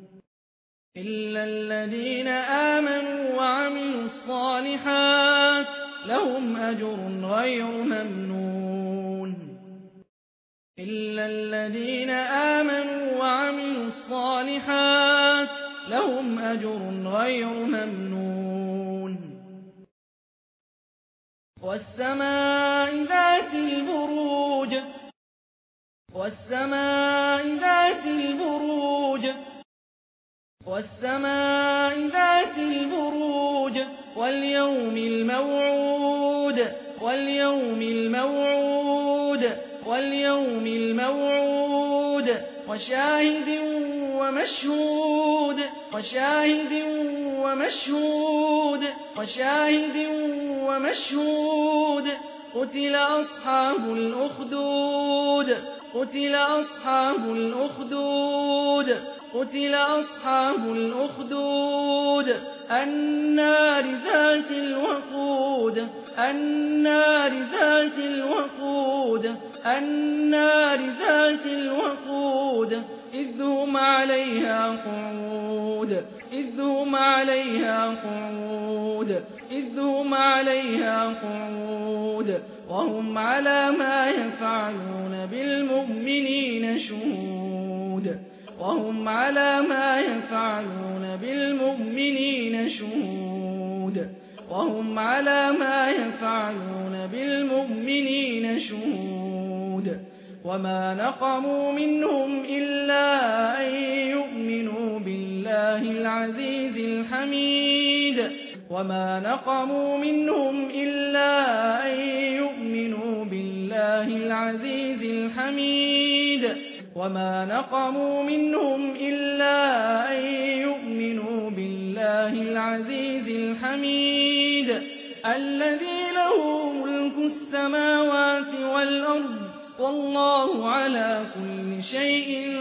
والسماء ذات البروج واليوم الموعود واليوم الموعود وشاهد ومشهود وشاهد ومشهود وشاهد ومشهود قتل أصحاب الأخدود قتل أصحاب الأخدود قتل أصحاب الأخدود النار ذات الوقود النار ذات الوقود النار ذات الوقود إذ هم عليها قعود إذ هم عليها قعود إذ هم عليها قعود وهم على ما يفعلون بالمؤمنين شهود وهم على ما يفعلون بالمؤمنين شهود وهم على ما يفعلون بالمؤمنين شهود وما نقموا منهم إلا أن يؤمنوا بالله العزيز الحميد وما نقموا منهم إلا أن يؤمنوا بالله العزيز الحميد وما نقموا منهم إلا أن يؤمنوا بالله العزيز الحميد الذي له ملك السماوات والأرض والله على كل شيء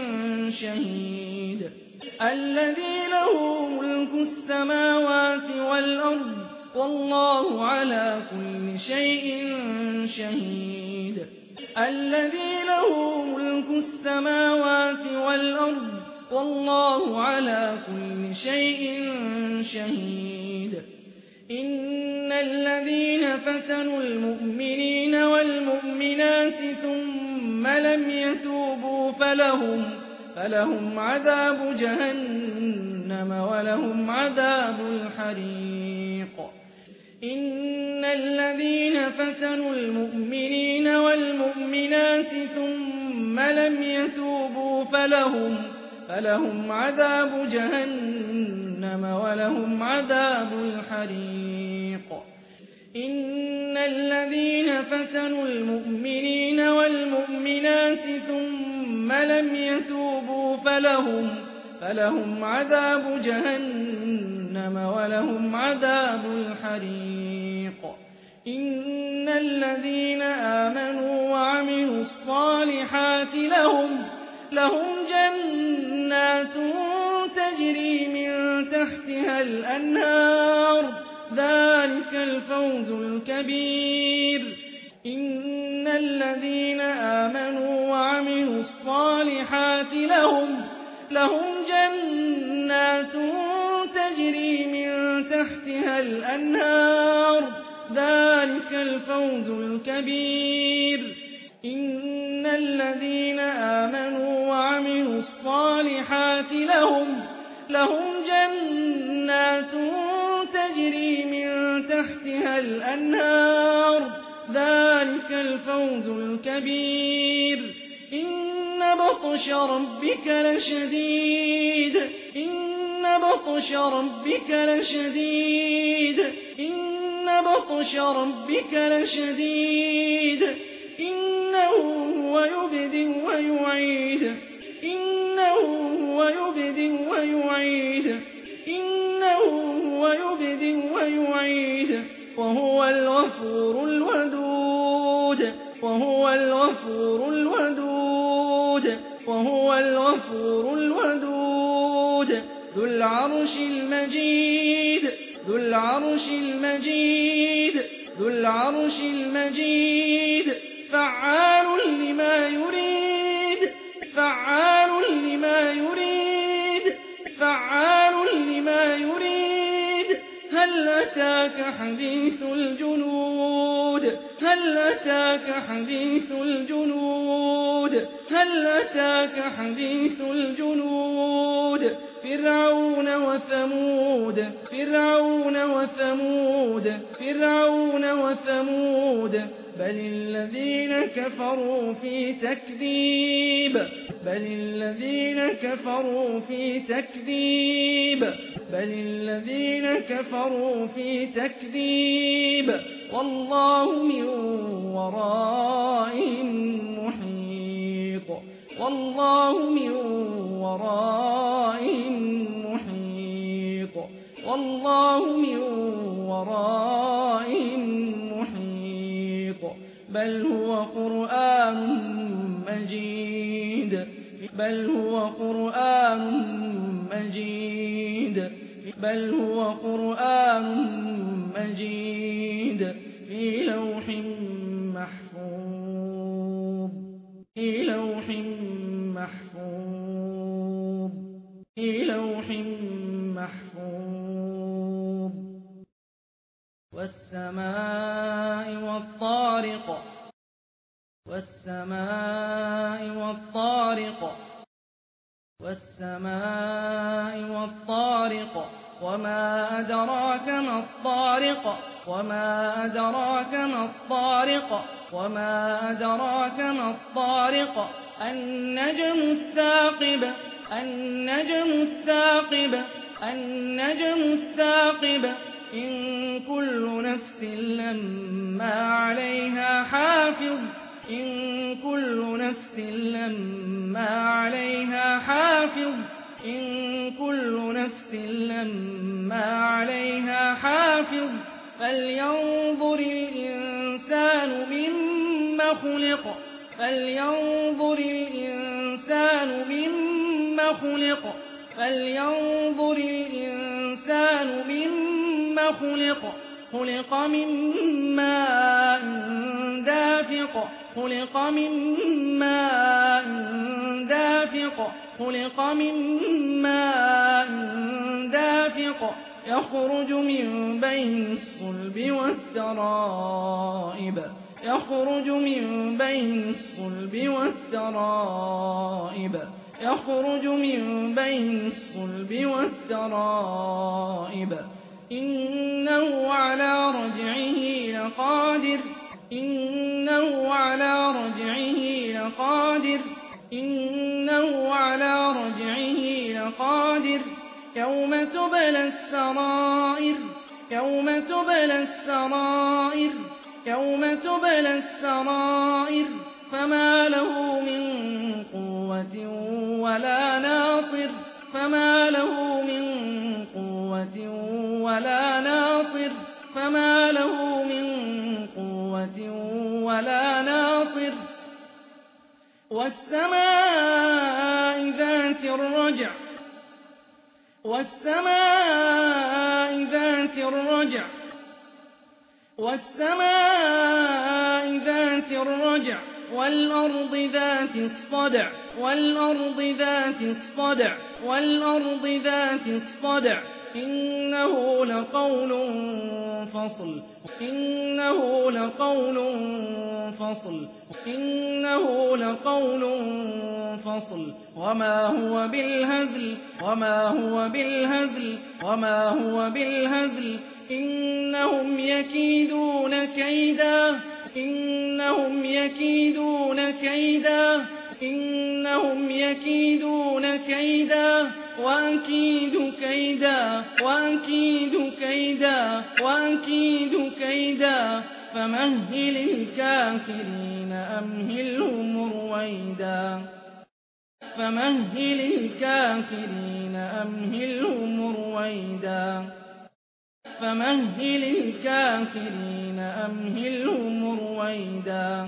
شهيد الذي له ملك السماوات والأرض والله على كل شيء شهيد الذي له ملك السماوات والأرض والله على كل شيء شهيد إن الذين فتنوا المؤمنين والمؤمنات ثم لم يتوبوا فلهم عذاب جهنم ولهم عذاب الحريق إن الذين فتنوا المؤمنين والمؤمنات ثم لم يتوبوا فلهم عذاب جهنم ولهم عذاب الحريق إن الذين فتنوا المؤمنين والمؤمنات ثم لم يتوبوا فلهم عذاب جهنم ولهم عذاب الحريق إن الذين آمنوا وعملوا الصالحات لهم جنات تجري من تحتها الأنهار ذلك الفوز الكبير إن الذين آمنوا وعملوا الصالحات لهم جنات تجري من تحتها الأنهار ذلك الفوز الكبير إن الذين آمنوا وعملوا الصالحات لهم جنات تجري من تحتها الأنهار ذلك الفوز الكبير إن بطش ربك لشديد إن بطش ربك لشديد إن بطش ربك لشديد إنه هو يبدئ ويعيد إنه هو يبدئ ويعيد إنه هو يبدئ ويعيد وهو الغفور الودود وهو الغفور الودود وهو الغفور الودود ذو العرش المجيد ذو العرش المجيد ذو العرش المجيد فعال لما يريد فعال لما يريد فعال لما يريد هل أتاك حديث الجنود هل أتاك حديث الجنود هل أتاك حديث الجنود فرعون وثمود فرعون وثمود فرعون وثمود بل الذين كفروا في تكذيب بل الذين كفروا في تكذيب بل الذين كفروا في تكذيب والله من ورائهم محيط والله من ورائهم محيط والله من ورائهم محيط بل هو قرآن مجيد بل هو قرآن مجيد بل هو قرآن مجيد في لوح محفوظ في لوح محفوظ في لوح محفوظ والسماء والطارق والسماء والطارق والسماء والطارق وما أدراك ما الطارق وما أدراك ما الطارق وما أدراك ما الطارق النجم الثاقب النجم الثاقب النجم الثاقب إن كل نفس لما عليها حافظ إن كل نفس لما عليها حافظ إن كل نفس لما عليها حافظ فلينظر الإنسان مما خلق فلينظر الإنسان مما خلق فلينظر الإنسان مما خلق خلق من ماء دافق خلق من ماء دافق خلق من ماء دافق يخرج من بين الصلب والترائب يخرج من بين الصلب والترائب يخرج من بين الصلب والترائب إنه على رجعه لقادر إنه على رجعه لقادر إنه على رجعه لقادر يوم تبلى السرائر يوم تبلى السرائر يوم تبلى السرائر فما له من قوة ولا ناصر فما له من قوة ولا ناصر فما له من قوة ولا ناصر والسماء ذات الرجع والسماء ذات الرجع والسماء ذات الرجع والأرض ذات الصدع والأرض ذات الصدع والأرض ذات الصدع إنه لقول فصل إنه لقول فصل إنه لقول فصل وما هو بالهزل وما هو بالهزل وما هو بالهزل إنهم يكيدون كيدا إنهم يكيدون كيدا إنهم يكيدون كيدا وأكيد كيدا وأكيد كيدا وأكيد كيدا فمهل الكافرين أمهلهم رويدا فمهل الكافرين أمهلهم رويدا فمهل الكافرين أمهلهم رويدا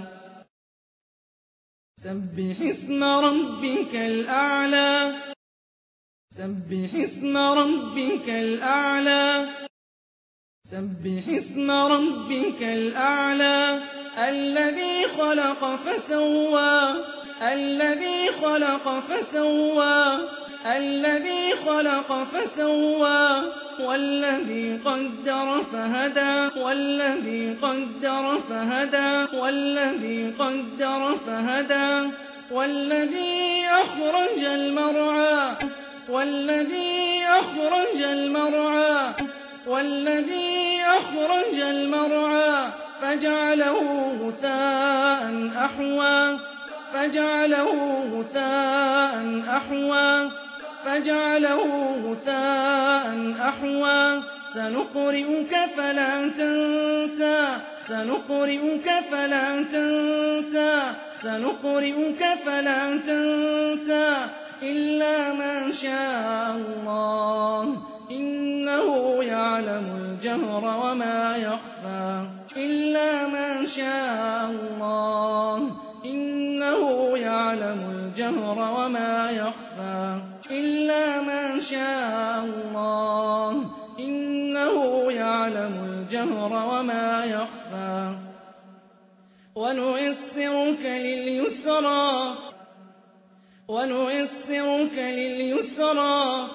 سبح اسم ربك الأعلى سبح اسم ربك الأعلى سبح اسم ربك الأعلى الذي خلق فسوى الذي خلق فسوى الذي خلق فسوى والذي قدر فهدى والذي قدر فهدى والذي قدر فهدى والذي أخرج المرعى والذي أخرج المرعى والذي أخرج المرعى فجعله غثاء أحوى فجعله غثاء أحوى فجعله غثاء أحوى سنقرئك فلا تنسى سنقرئك فلا تنسى سنقرئك فلا تنسى إلا ما شاء الله إنه يعلم الجهر وما يخفى إلا ما شاء الله إنه يعلم الجهر وما يخفى إلا ما شاء الله إنه يعلم الجهر وما يخفى ونيسرك لليسرى ونيسرك لليسرى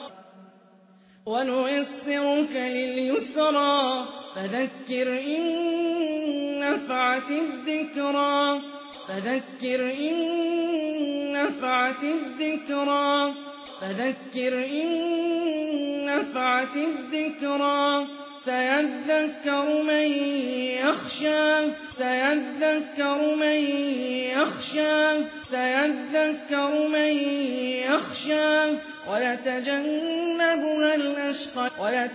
ونيسرك لليسرى فذكر إن نفعت الذكرى فذكر إن نفعت الذكرى فذكر إن نفعت الذكرى سيذكر من يخشى سيذكر من يخشى سيذكر من يخشى ويتجنبها الأشقى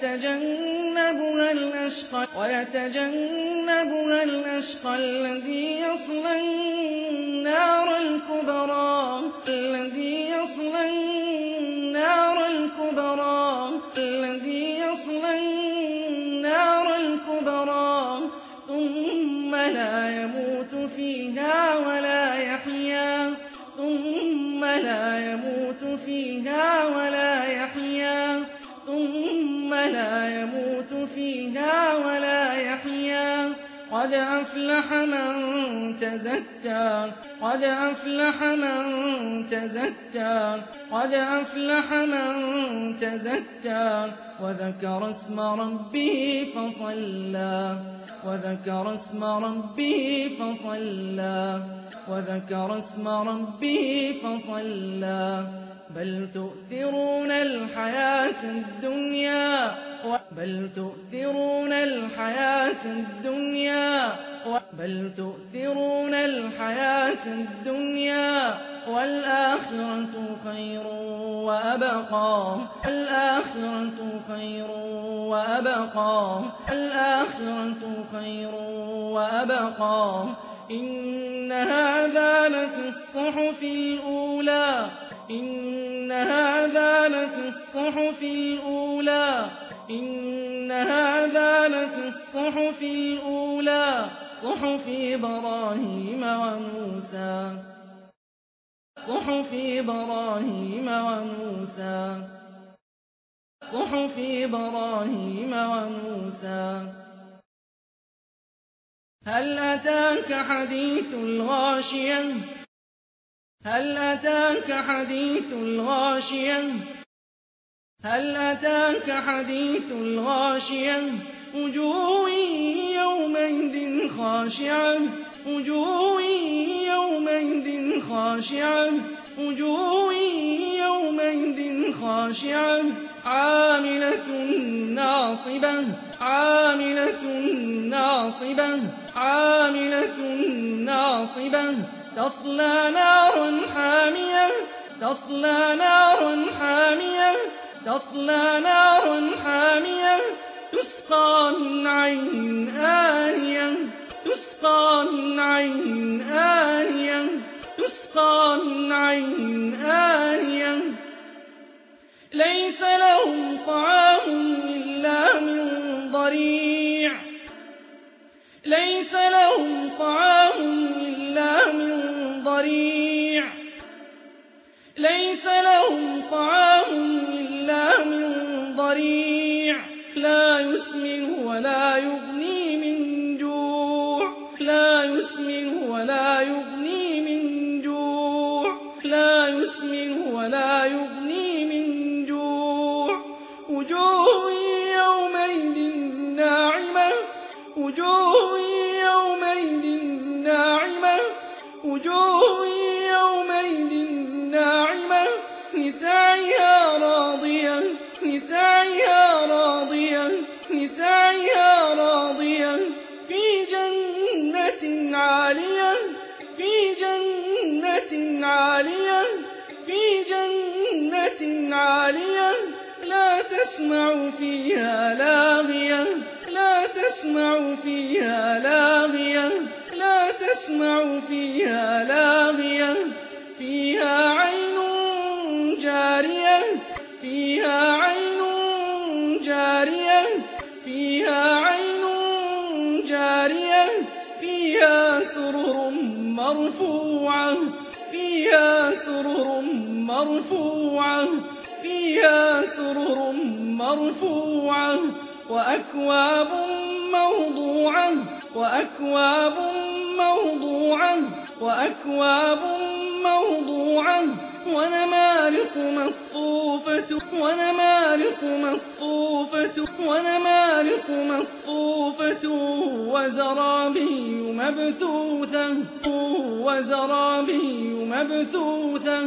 الذي يصلى النار الكبرى الذي يصلى النار الكبرى الذي يصلى النار الكبرى ثم لا يموت فيها ولا يحيا ثم لا يموت فيها ولا يحيا ثم لا يموت فيها ولا يحيا قد أفلح من تزكى قد أفلح من تزكى قد أفلح من تزكى وذكر اسم ربه فصلى وذكر اسم ربه فصلى وذكر اسم ربه فصلى بل تؤثرون الحياة الدنيا بل تؤثرون الحياة الدنيا بل تؤثرون الحياة الدنيا والآخرة خير وأبقى الآخرة خير وأبقى الآخرة خير وأبقى إن هذا لفي الصحف الأولى إن هذا لفي الصحف الأولى إن هذا لفي الصحف الأولى صحف إبراهيم وموسى صحف إبراهيم وموسى صحف إبراهيم وموسى هل أتاك حديث الغاشية هل أتاك حديث الغاشية هل أتاك حديث الغاشية وجوه يومئذ خاشعة وجوه يومئذ خاشعة وجوه يومئذ خاشعة عاملة ناصبة عاملة ناصبة عاملة ناصبة تصلى نارا حامية تصلى نارا حامية تصلى نارا حامية تسقى من عين آنية تسقى من عين آنية تسقى من عين آنية ليس لهم طعام إلا من ضريع ليس لهم طعام إلا من ضريع ليس لهم طعام إلا من ضريع لا يسمن ولا يغني من جوع لا يسمن ولا يغني من جوع لا يسمن ولا يغني من جوع وجوه يومئذ ناعمة وجوه يومئذ ناعمة وجوه يومئذ ناعمة لسعيها راضية لسعيها راضية لسعيها راضية في جنة عالية في جنة عالية في جنة عالية لا تسمع فيها لاغية لا تسمع فيها لاغية لا تسمع تسمع فيها لاغية فيها عين جارية فيها عين جارية فيها عين جارية فيها سرر مرفوعة فيها سرر مرفوعة فيها سرر مرفوعة وأكواب موضوعة وأكواب موضوعة وأكواب موضوعة ونمارق مصفوفة ونمارق مصفوفة ونمارق مصفوفة وزرابي مبثوثة وزرابي مبثوثة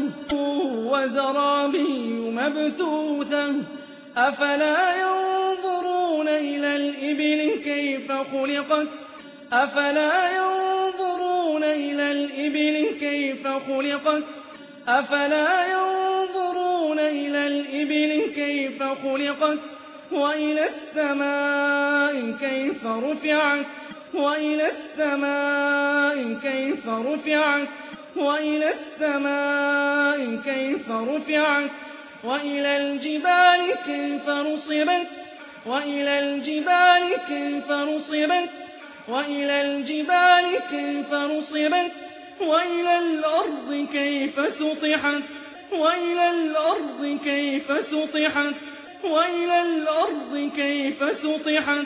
وزرابي مبثوثة أفلا ينظرون إلى الإبل كيف خلقت أفلا ينظرون إلى الإبل كيف خلقت أفلا ينظرون إلى الإبل كيف خلقت وإلى السماء كيف رفعت وإلى السماء كيف رفعت وإلى السماء كيف رفعت وإلى الجبال كيف نصبت وإلى الجبال كيف نصبت وإلى الجبال كيف نصبت وإلى الأرض كيف سطحت وإلى الأرض كيف سطحت وإلى الأرض كيف سطحت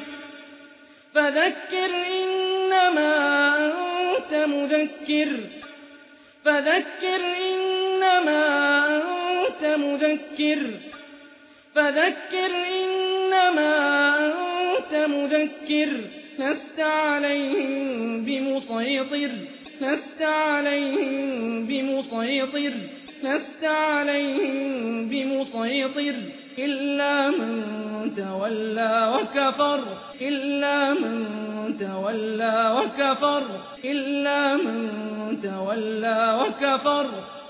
فذكر إنما أنت مذكر فذكر إنما أنت مذكر فذكر إنما أنت مذكر لست عليهم بمسيطر لست عليهم بمسيطر لست عليهم بمسيطر إلا من تولى وكفر إلا من تولى وكفر إلا من تولى وكفر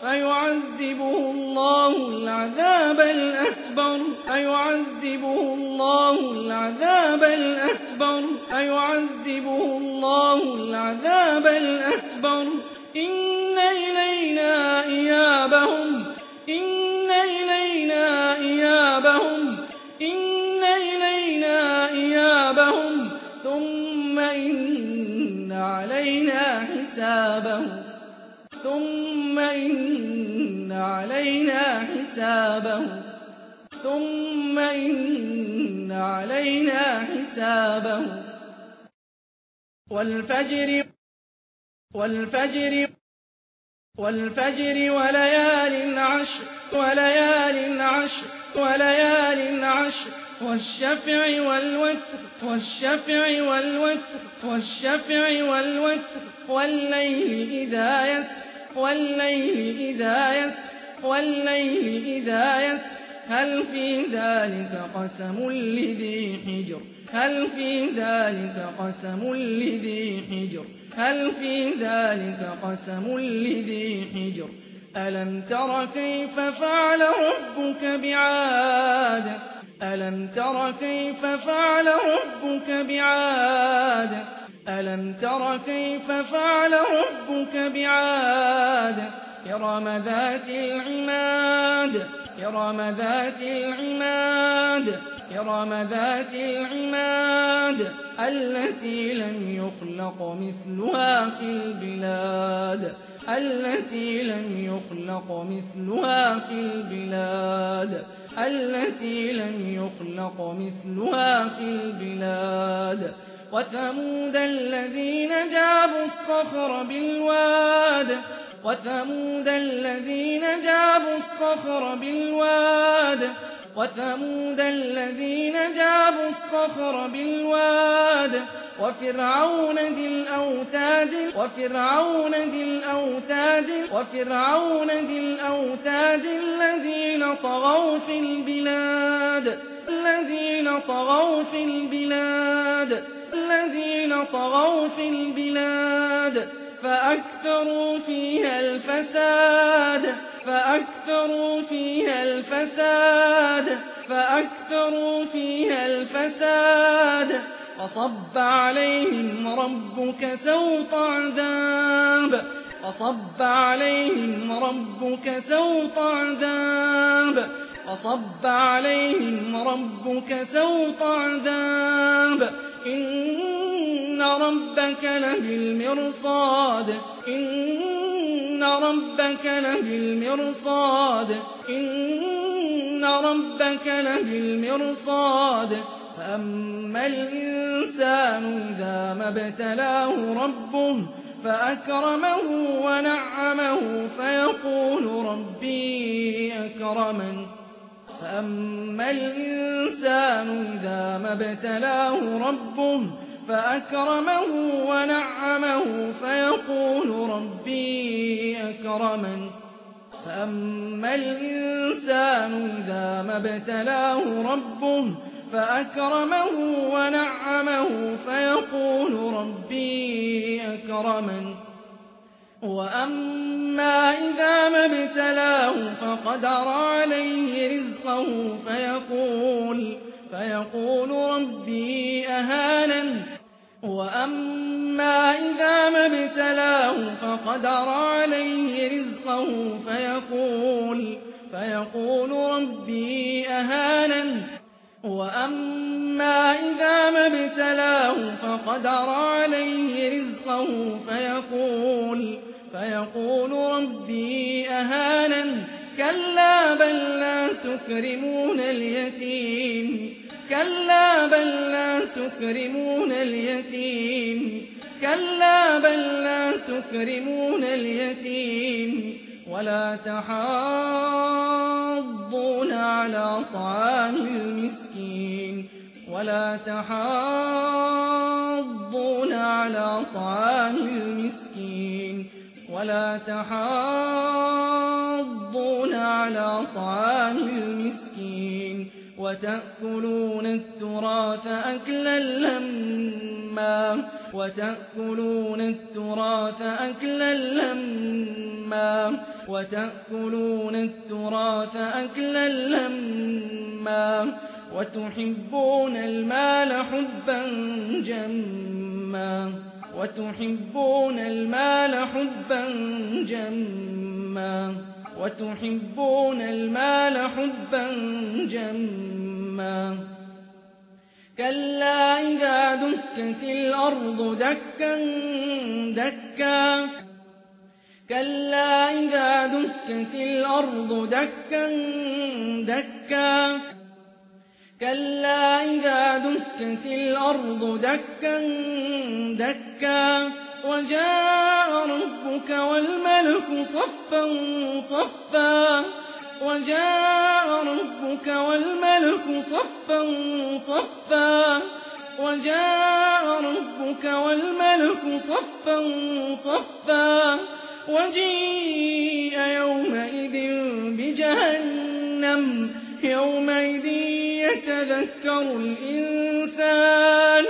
فيعذبه الله العذاب الأكبر فيعذبه الله العذاب الأكبر فيعذبه الله العذاب الأكبر إن إلينا إيابهم إن إلينا إيابهم إن إلينا إيابهم ثم إن علينا حسابهم ثم إن علينا حسابهم ثم إن علينا حسابهم والفجر والفجر والفجر وليال عشر وليال عشر وليال عشر والشفع والوتر والشفع والوتر والشفع والوتر والليل إذا يسر والليل إذا يسر والليل إذا يسر هل في ذلك قسم لذي حجر هل في ذلك قسم لذي حجر هل في ذلك قسم لذي حجر ألم تر كيف فعل ربك بعاد ألم تر كيف فعل ربك بعاد ألم تر كيف فعل ربك بعاد إرم ذات العماد إرم ذات العماد إرم ذات العماد التي لم يخلق مثلها في البلاد التي لم يخلق مثلها في البلاد التي لم يخلق مثلها في البلاد وثمود الذين جابوا الصخر بالواد وثمود الذين جابوا الصخر بالواد وثمود الذين جابوا الصخر بالواد وفرعون ذي الأوتاد وفرعون ذي الأوتاد وفرعون ذي الأوتاد الذين طغوا في البلاد الذين طغوا في البلاد الذين طغوا في البلاد فأكثروا فيها الفساد فأكثروا فيها الفساد فأكثروا فيها الفساد فصب عليهم ربك سوط عذاب فصب عليهم ربك سوط عذاب فصب عليهم ربك سوط عذاب إن ربك لبالمرصاد إن ربك لبالمرصاد إن ربك لبالمرصاد فأما الإنسان إذا ما ابتلاه ربه فأكرمه ونعمه فيقول ربي أكرمن فأما الإنسان إذا ما ابتلاه ربه فأكرمه ونعمه فيقول ربي أكرمن فأما الإنسان إذا ما ابتلاه ربه فأكرمه ونعمه فيقول ربي أكرمن وأما إذا ما ابتلاه فقدر عليه رزقه فيقول ربي أهانن وأما إذا ما ابتلاه فقدر عليه رزقه فيقول ربي أهانن وأما إذا ما ابتلاه فقدر عليه رزقه فيقول ربي أهانن كلا بل لا تكرمون اليتيم كلا بل لا تكرمون اليتيم كلا بل لا تكرمون اليتيم ولا تحاضون على طعام المسكين ولا تحاضون على طعام المسكين ولا تحاضون على طعام المسكين وتأكلون التراث أكلا لما وتأكلون التراث أكلا لما وتأكلون التراث أكلا لما وتحبون المال حبا جما وتحبون المال حبا جما وتحبون المال حبا جما كلا إذا دكت الأرض دكا دكا كلا إذا دكت الأرض دكا دكا كلا إذا دكت الأرض دكا دكا وجاء ربك والملك صفا صفا وجاء ربك والملك صفا صفا وجاء ربك والملك صفا صفا وجيء يومئذ بجهنم يومئذ يتذكر الإنسان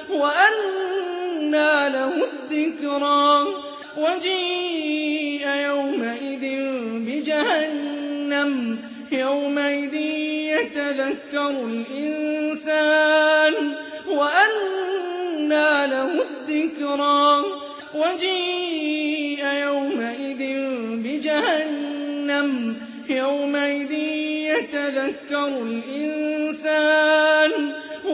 وأنى له الذكرى وجيء يومئذ بجهنم يومئذ يتذكر الإنسان وأنى له الذكرى وجيء يومئذ بجهنم يومئذ يتذكر الإنسان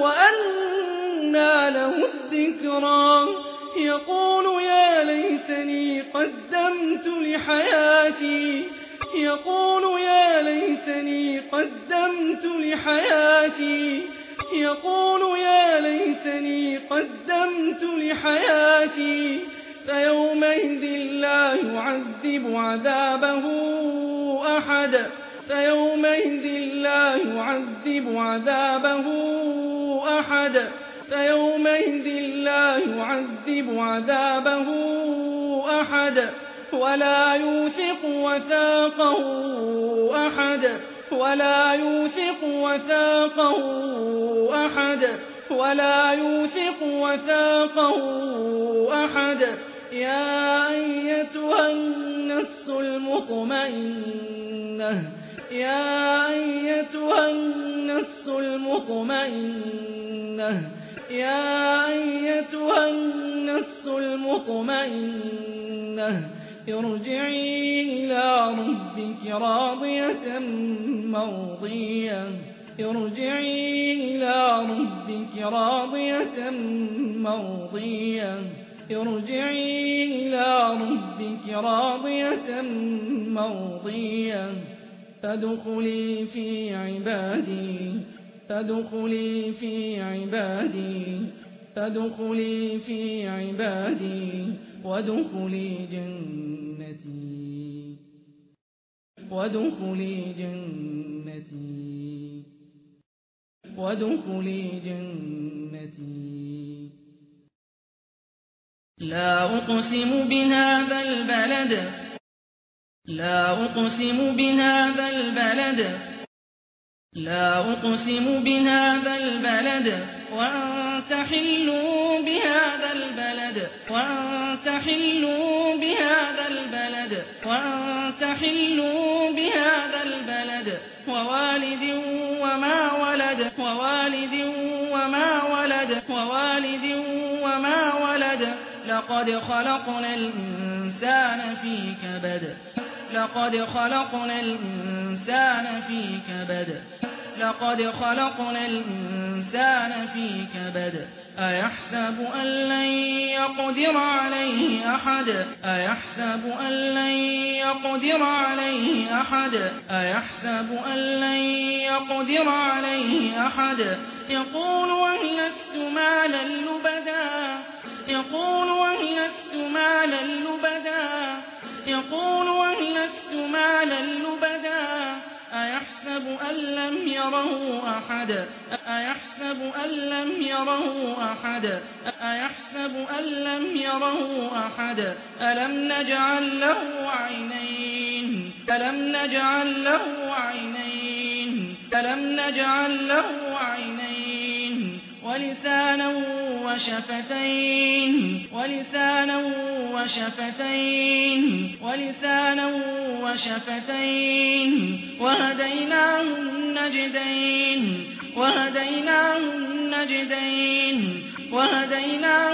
وأنى له الذكرى يقول يا ليتني قدمت لحياتي يقول يا ليتني قدمت لحياتي يقول يا ليتني قدمت لحياتي فيومئذ لا يعذب عذابه أحد فيومئذ لا يعذب عذابه أحد فيومئذ لا يعذب عذابه أحد ولا يوثق وثاقه أحد ولا يوثق وثاقه أحد ولا يوثق وثاقه أحد يا أيتها النفس المطمئنة يا أيتها النفس المطمئنة يا أيتها النفس المطمئنة ارجعي إلى ربك راضية مرضية ارجعي إلى ربك راضية مرضية ارجعي إلى ربك راضية مرضية فادخلي في عبادي فادخلي في عبادي فادخلي في عبادي وادخلي جنتي وادخلي جنتي وادخلي جنتي لا أقسم بهذا البلد لا أقسم بهذا البلد لا أقسم بهذا البلد وأنت حل بهذا البلد وأنت حل بهذا البلد وأنت حل بهذا البلد ووالد وما ولد ووالد وما ولد ووالد وما ولد لقد خلقنا الإنسان في كبد لقد خلقنا الإنسان في كبد لقد خلقنا الإنسان في كبد أيحسب أن لن يقدر عليه أحد أيحسب أن لن يقدر عليه أحد أيحسب أن لن يقدر عليه أحد يقول أهلكت مالا لبدا يقول أهلكت مالا لبدا يقول أهلكت مالا لبدا أيحسب أن لم يره أحد أيحسب أن لم يره أحد أيحسب أن لم يره أحد ألم نجعل له عينين ألم نجعل له عينين ألم نجعل له عينين ولسانا وشفتين ولسانا وشفتين ولسانا وشفتين وهديناه النجدين وهديناه النجدين وهديناه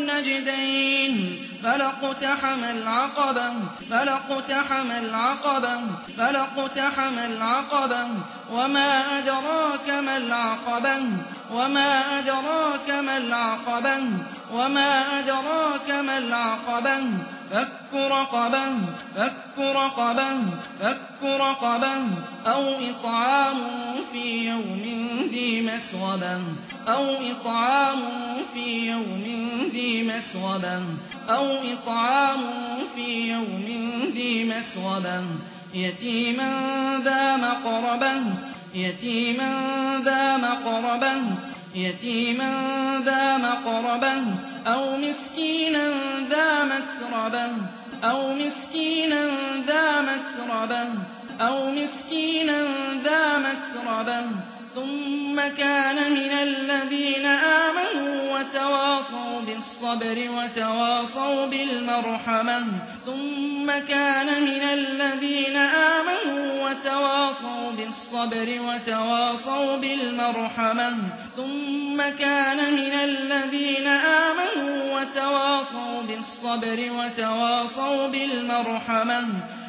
النجدين فلاقتحم العقبة فلاقتحم العقبة فلاقتحم العقبة وما أدراك ما العقبة وما أدراك ما العقبة وما أدراك ما العقبة فك رقبة فك رقبة فك رقبة أو إطعام في يوم ذي مسغبة أو إطعام في يوم ذي مسغبة أو إطعام في يوم ذي مسغبة يتيما ذا مقربة يتيما ذا مقربة يتيما ذا مقربة أو مسكينا ذا مسربة أو مسكينا ذا مسربة أو مسكينا ذا مسربة ثم كان من الذين آمنوا وتواصوا بالصبر وتواصوا بالمرحمة ثم كان من الذين آمنوا وتواصوا بالصبر وتواصوا بالمرحمة ثم كان من الذين آمنوا وتواصوا بالصبر وتواصوا بالمرحمة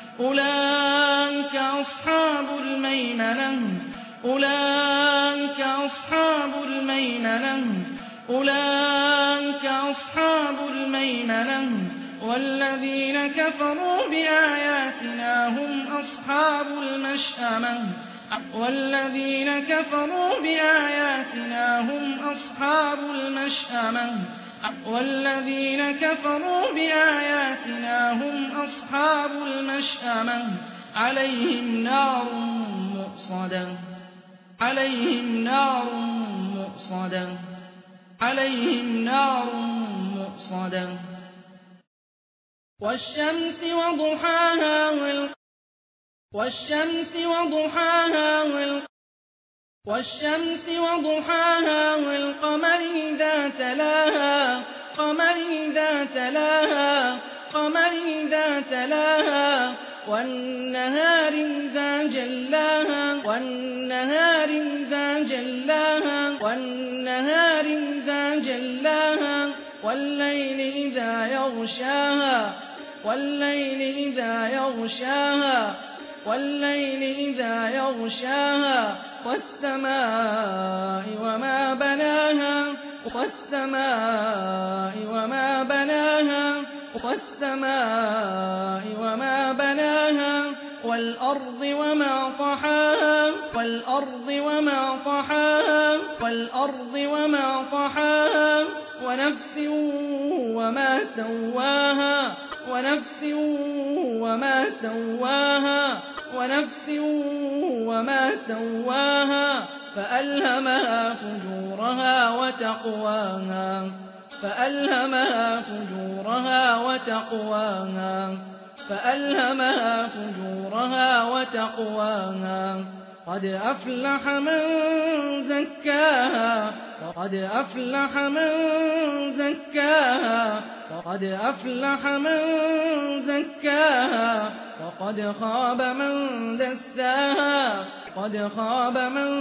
أولئك أصحاب الميمنة أولئك أصحاب الميمنة أولئك أصحاب الميمنة والذين كفروا بآياتنا هم أصحاب المشأمة والذين كفروا بآياتنا هم أصحاب المشأمة والذين كفروا بآياتنا هم أصحاب المشأمة عليهم نار مؤصدة عليهم نار مؤصدة عليهم نار مؤصدة والشمس وضحاها والشمس وضحاها والشمس وضحاها والقمر إذا تلاها قمر إذا تلاها قمر إذا تلاها والنهار إذا جلاها والنهار إذا جلاها والنهار إذا جلاها والليل إذا يغشاها والليل إذا يغشاها والليل إذا يغشاها والسماء وما بناها والسماء وما بناها والسماء وما بناها والأرض وما طحاها والأرض وما طحاها والأرض وما طحاها ونفس وما سواها ونفس وما سواها ونفس وما سواها فألهمها فجورها وتقواها فألهمها فجورها وتقواها فألهمها فجورها وتقواها قد أفلح من زكاها وقد أفلح من زكاها وقد أفلح من زكاها وقد خاب من دساها قد خاب من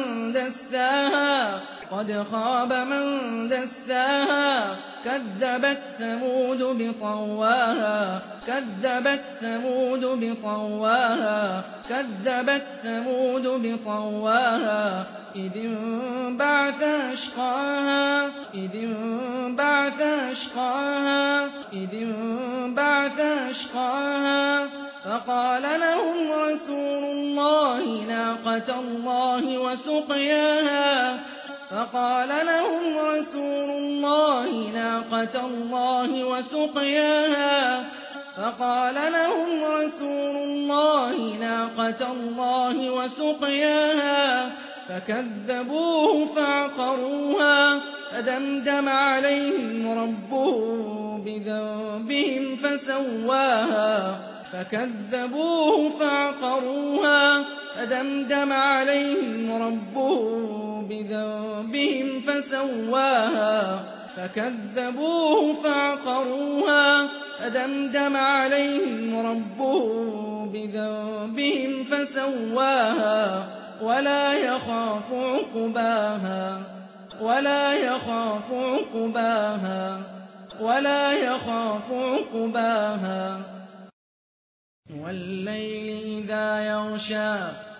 دساها قد خاب من دساها كذبت ثمود بطغواها كذبت ثمود بطغواها كذبت ثمود بطغواها إذ انبعث أشقاها إذ انبعث أشقاها إذ انبعث أشقاها فقال لهم رسول الله ناقة الله وسقياها فقال لهم رسول الله ناقة الله وسقياها فقال لهم رسول الله ناقة الله وسقياها فكذبوه فعقروها فدمدم عليهم ربهم بذنبهم فسواها فكذبوه فعقروها فدمدم عليهم ربهم بذنبهم فسواها فكذبوه فعقروها فدمدم عليهم ربهم بذنبهم فسواها ولا يخاف عقباها ولا يخاف عقباها ولا يخاف عقباها والليل إذا يغشى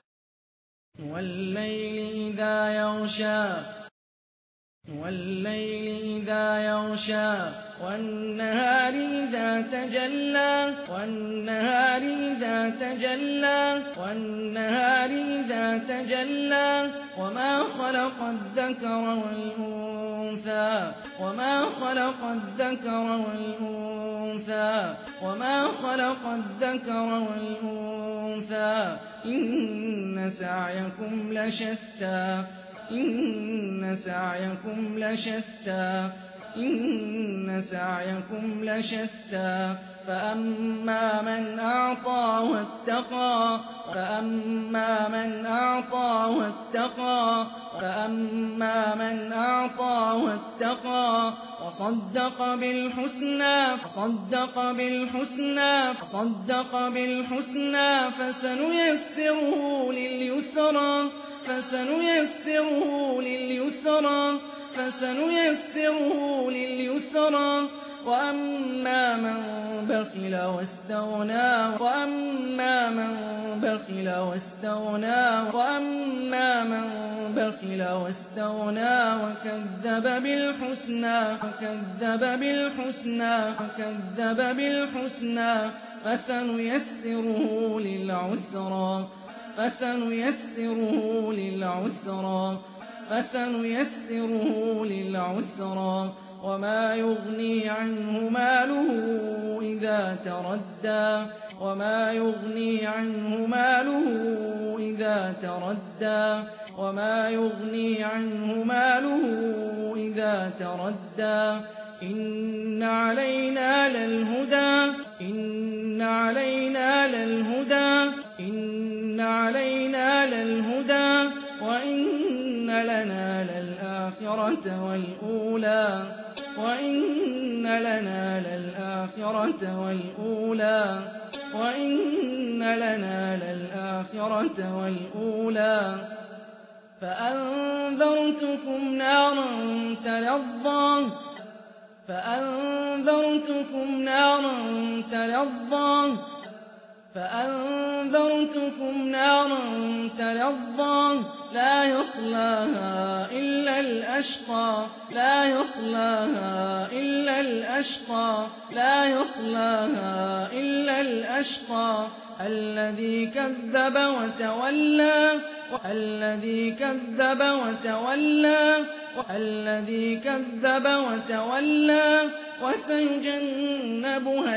والليل إذا يغشى والليل إذا يغشى والنهار إذا تجلى والنهار إذا تجلى والنهار إذا تجلى وما خلق الذكر والأنثى وما خلق الذكر والأنثى وما خلق الذكر والأنثى إن سعيكم لشتى إن سعيكم لشتى إن سعيكم لشتى فأما من أعطى واتقى فأما من أعطى واتقى فأما من أعطى واتقى وصدق بالحسنى فصدق بالحسنى فصدق بالحسنى فسنيسره لليسرى فسنيسره لليسرى فسنيسره لليسرى وأما من بخل واستغنى وأما من بخل واستغنى وأما من بخل واستغنى وكذب بالحسنى وكذب بالحسنى وكذب بالحسنى فسنيسره للعسرى فسنيسره للعسرى فسنيسره للعسرى وما يغني عنه ماله إذا تردى وما يغني عنه ماله إذا تردى وما يغني عنه ماله إذا تردى إن علينا للهدى إن علينا للهدى إن علينا للهدى وإن لنا للآخرة والأولى وإن لنا للآخرة والأولى وإن لنا للآخرة والأولى فأنذرتكم نارا تلظى فأنذرتكم نارا تلظى لا يصلاها إلا الأشقى الذي كذب وتولى وسيجنبها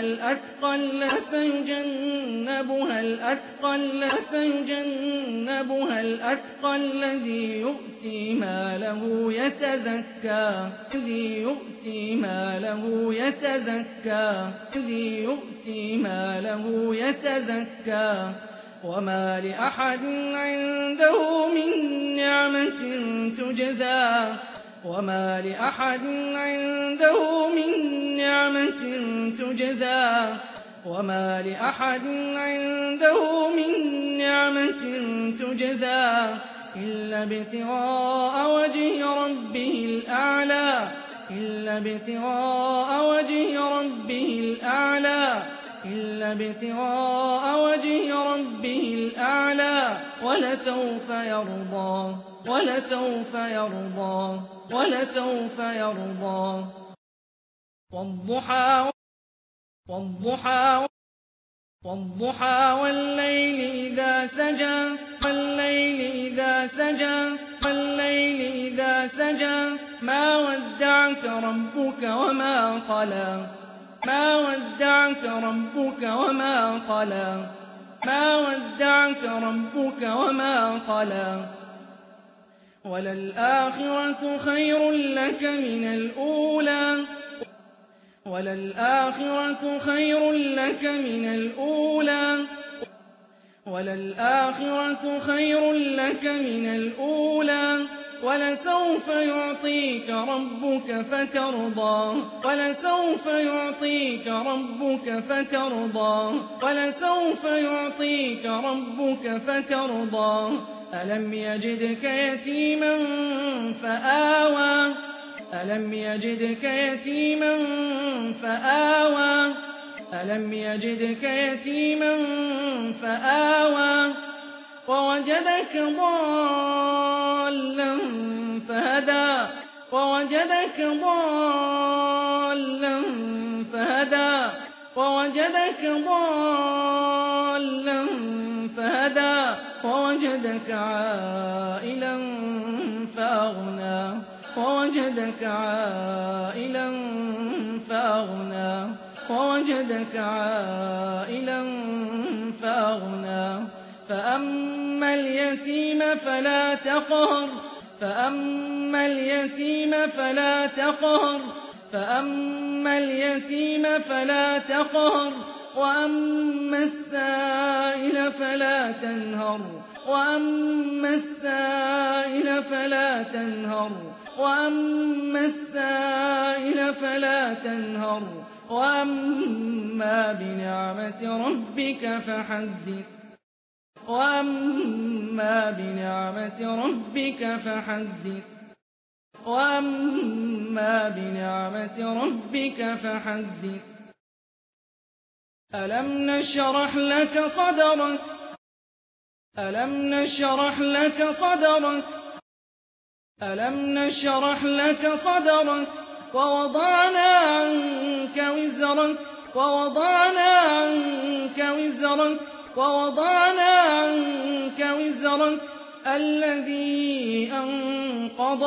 الأتقى الذي يؤتي ماله يتزكى وما لأحد عنده من نعمة تجزى إلا ابتغاء وجه ربه الأعلى ولسوف يرضى والضحى والليل إذا سجى ما ودعك ربك وما قلى وللآخرة خير لك من الأولى ولسوف يعطيك ربك فترضى ألم يجدك يتيما فآوى ووجدك ضالا فهدى ووجدك عائلا فأغنى فأما اليتيم فلا تقهر وأما السائل فلا تنهر وأما بنعمة ربك فحدث ألم نشرح لك صدرك ووضعنا عنك وزرك الذي أنقض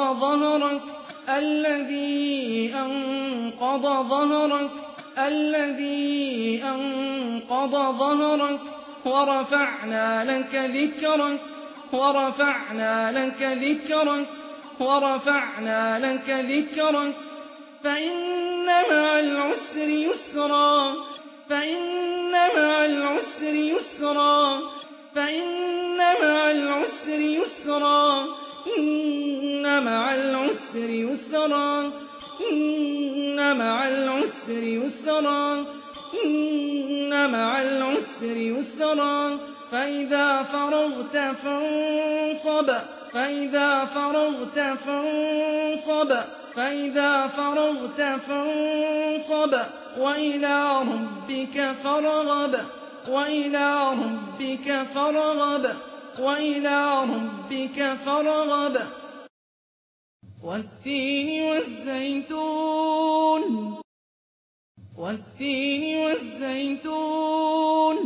ظهرك ورفعنا لك ذكرك فإن مع العسر يسرا إن مع العسر العسر يسرا فإذا فرغت فانصب فإذا فرغت فانصب فإذا فرغت فانصب وإلى ربك فارغب وإلى ربك فارغب وإلى ربك فارغب والتين والزيتون والتين والزيتون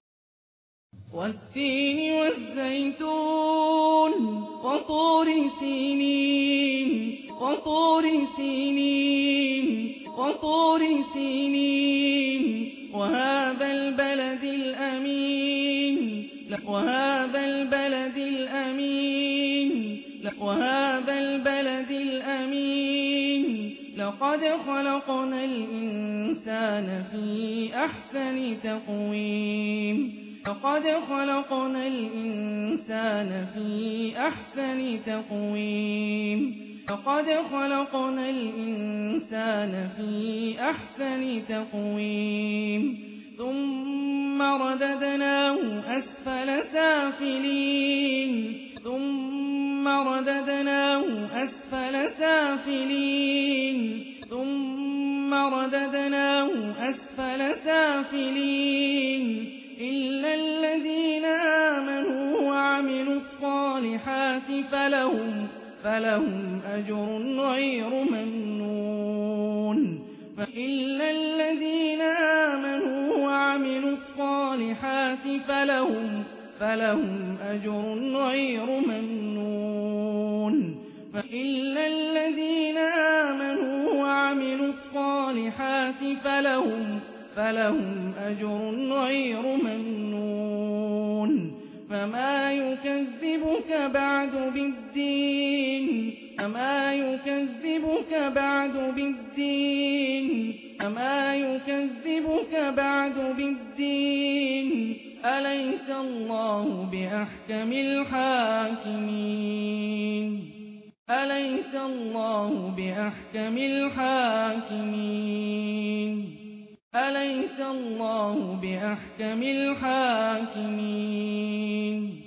والتين والزيتون وطور سينين وطور سينين وطور سينين وهذا البلد الأمين وهذا البلد الأمين وهذا البلد الأمين لقد خلقنا الإنسان في أحسن تقويم لقد خلقنا الإنسان في أحسن تقويم لقد خلقنا الإنسان في أحسن تقويم ثم رددناه أسفل سافلين ثم رددناه أسفل سافلين ثم رددناه أسفل سافلين إلا الذين آمنوا وعملوا الصالحات فلهم أجر غير ممنون إلا الذين آمنوا وعملوا الصالحات فلهم أجر غير ممنون إلا الذين آمنوا وعملوا الصالحات فلهم أجر غير ممنون فما يكذبك بعد بالدين أما يكذبك بعد بالدين أما يكذبك بعد بالدين أليس الله بأحكم الحاكمين أليس الله بأحكم الحاكمين أليس الله بأحكم الحاكمين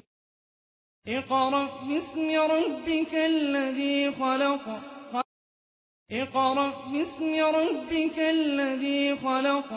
اقرأ باسم ربك الذي خلق اقرأ باسم ربك الذي خلق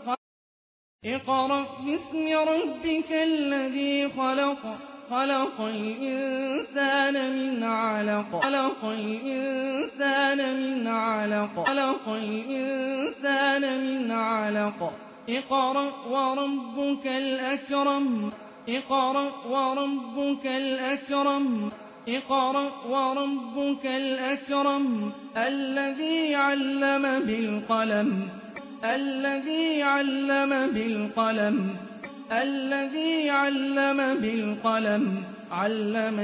اقرأ باسم ربك الذي خلق خلق الإنسان من علق خلق الإنسان من علق خلق الإنسان من علق اقرأ وربك الأكرم اقرأ وربك الأكرم اقرأ وربك الأكرم الذي علم بالقلم الذي علم بالقلم الذي علم بالقلم علم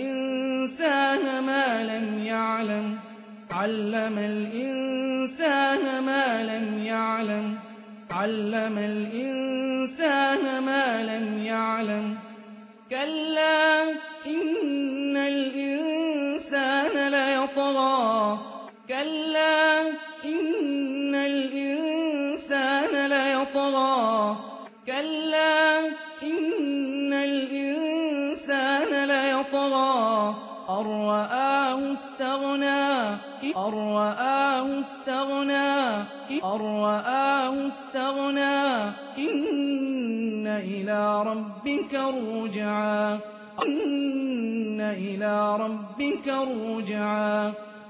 الإنسان ما لم يعلم علم الإنسان ما لم يعلم علم الإنسان ما لم يعلم كلا إن الإنسان ليطغى كلا إن الإنسان ليطغى كلا إن الإنسان ليطغى أن رآه استغنى أن رآه استغنى أن رآه استغنى إن إلى ربك الرجعى إن إلى ربك الرجعى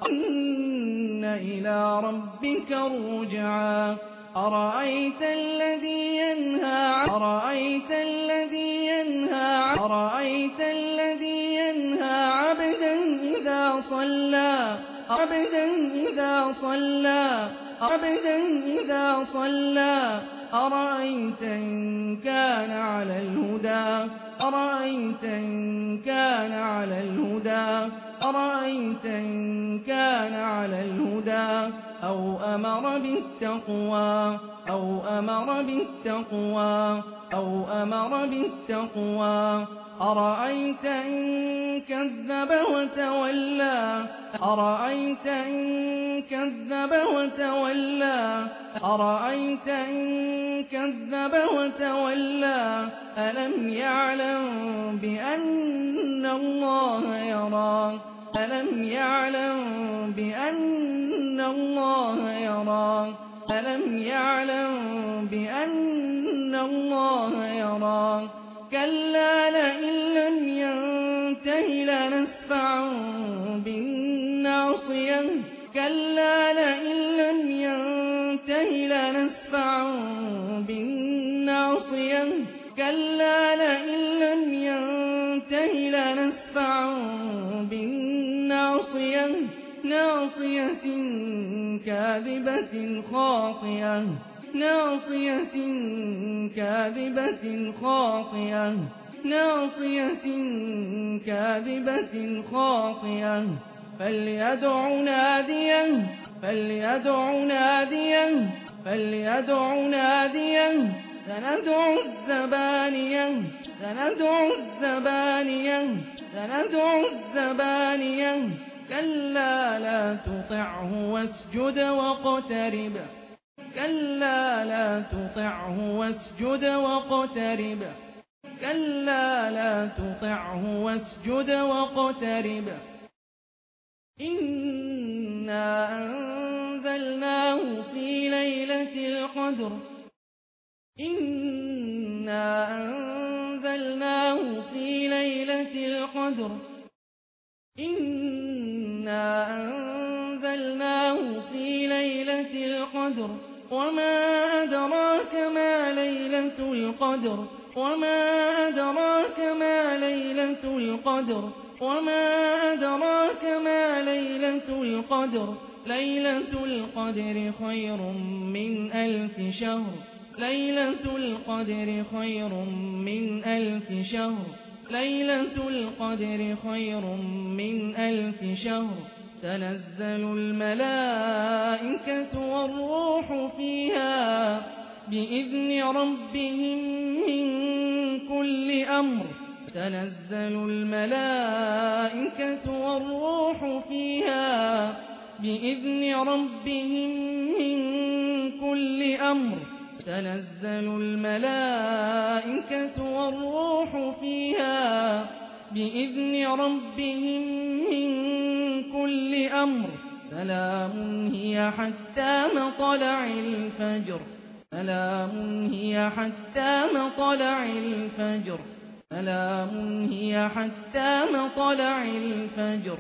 إن إلى ربك الرجعى أرأيت الذي ينهى أرأيت الذي ينهى أرأيت الذي ينهى عبدا إذا صلى عبدا إذا صلى عبدا إذا صلى أرأيت إن كان على الهدى أرأيت إن كان على الهدى أرأيت إن كان على الهدى أو أمر بالتقوى أو أمر بالتقوى أو أمر بالتقوى أرأيت إن كذب وتولى أرأيت إن كذب وتولى أرأيت إن كذب وتولى ألم يعلم بأن الله يرى ألم يعلم بأن الله يرى ألم يعلم بأن الله يرى كلا لئن لم ينته لنسفعا بالناصية كلا لئن لم ينته لنسفعا بالناصية كلا لئن لم ينته لنسفعا بالناصية ناصية كاذبة خاطئة ناصية كاذبة خاطئة ناصية كاذبة خاطئة فليدع ناديه فليدع ناديه فليدع ناديه سندع الزبانية سندع الزبانية سندع الزبانية كلا لا تطعه واسجد واقترب كلا لا تطعه واسجد واقترب كلا لا تطعه واسجد واقترب إنا أنزلناه في ليلة القدر إنا أنزلناه في ليلة القدر إنا أنزلناه في ليلة القدر وما أدراك ما ليلة القدر وما أدراك ما ليلة القدر وما أدراك ما ليلة القدر ليلة القدر خير من 1000 شهر ليلة القدر خير من 1000 شهر ليلة القدر خير من 1000 شهر تنزل الملائكة والروح فيها بإذن ربهم من كل أمر تنزل الملائكة والروح فيها بإذن ربهم من كل أمر تنزل الملائكة والروح فيها بإذن ربهم من كل أمر سلام هي حتى مطلع الفجر سلام هي حتى مطلع الفجر سلام هي حتى مطلع الفجر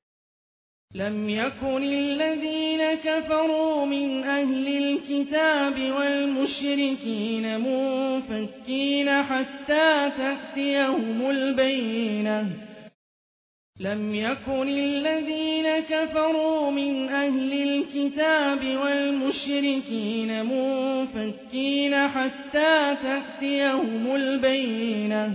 لم يكن الذين كفروا من أهل الكتاب والمشركين منفكين حتى تأتيهم البينة لم يكن الذين كفروا من أهل الكتاب والمشركين منفكين حتى تأتيهم البينة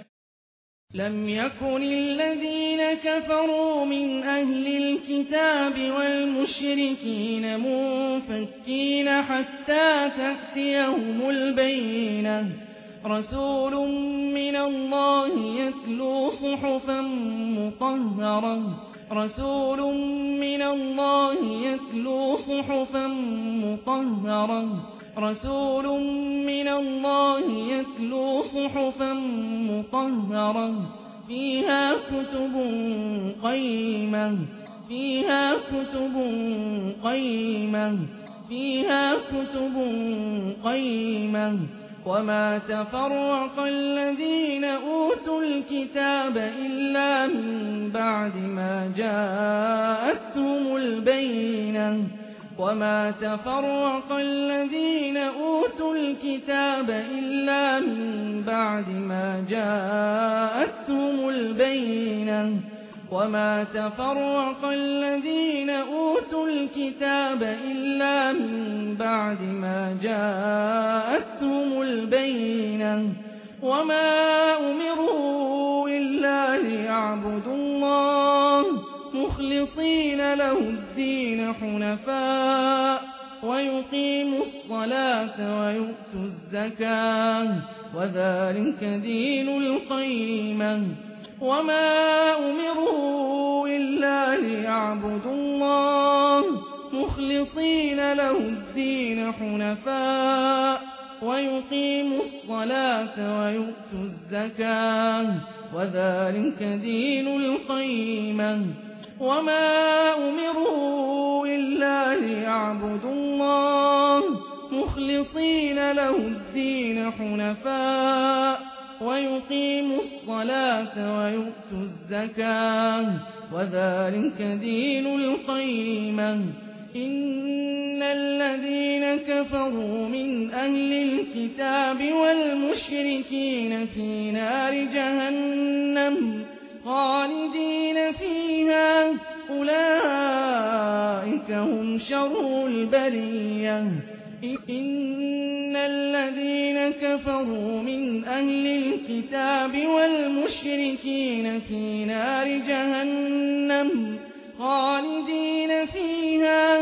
لم يكن الذين كفروا من أهل الكتاب والمشركين منفكين حتى تأتيهم البينة رسول من الله يتلو صحفا مطهرة رسول من الله يتلو صحفا مطهرة رسول من الله يتلو صحفا مطهرة فيها كتب قيمة فيها كتب قيمة فيها كتب قيمة وما تفرق الذين أوتوا الكتاب إلا من بعد ما جاءتهم البينة وما تفرق الذين أوتوا الكتاب إلا من بعد ما جاءتهم البينة وما تفرق الذين أوتوا الكتاب إلا من بعد ما جاءتهم البينة وما أمروا إلا ليعبدوا الله مخلصين له الدين حنفاء ويقيموا الصلاة ويؤتوا الزكاة وذلك دين القيمة وما أمروا إلا ليعبدوا الله مخلصين له الدين الدين حنفاء ويقيموا الصلاة ويؤتوا الزكاة وذلك دين القيمة. وما أمروا إلا ليعبدوا الله مخلصين له الدين حنفاء ويقيموا الصلاة ويؤتوا الزكاة وذلك دين القيمة. إن الذين كفروا من أهل الكتاب والمشركين في نار جهنم خالدين فيها أولئك هم شر البرية. إن الذين كفروا من أهل الكتاب والمشركين في نار جهنم خالدين فيها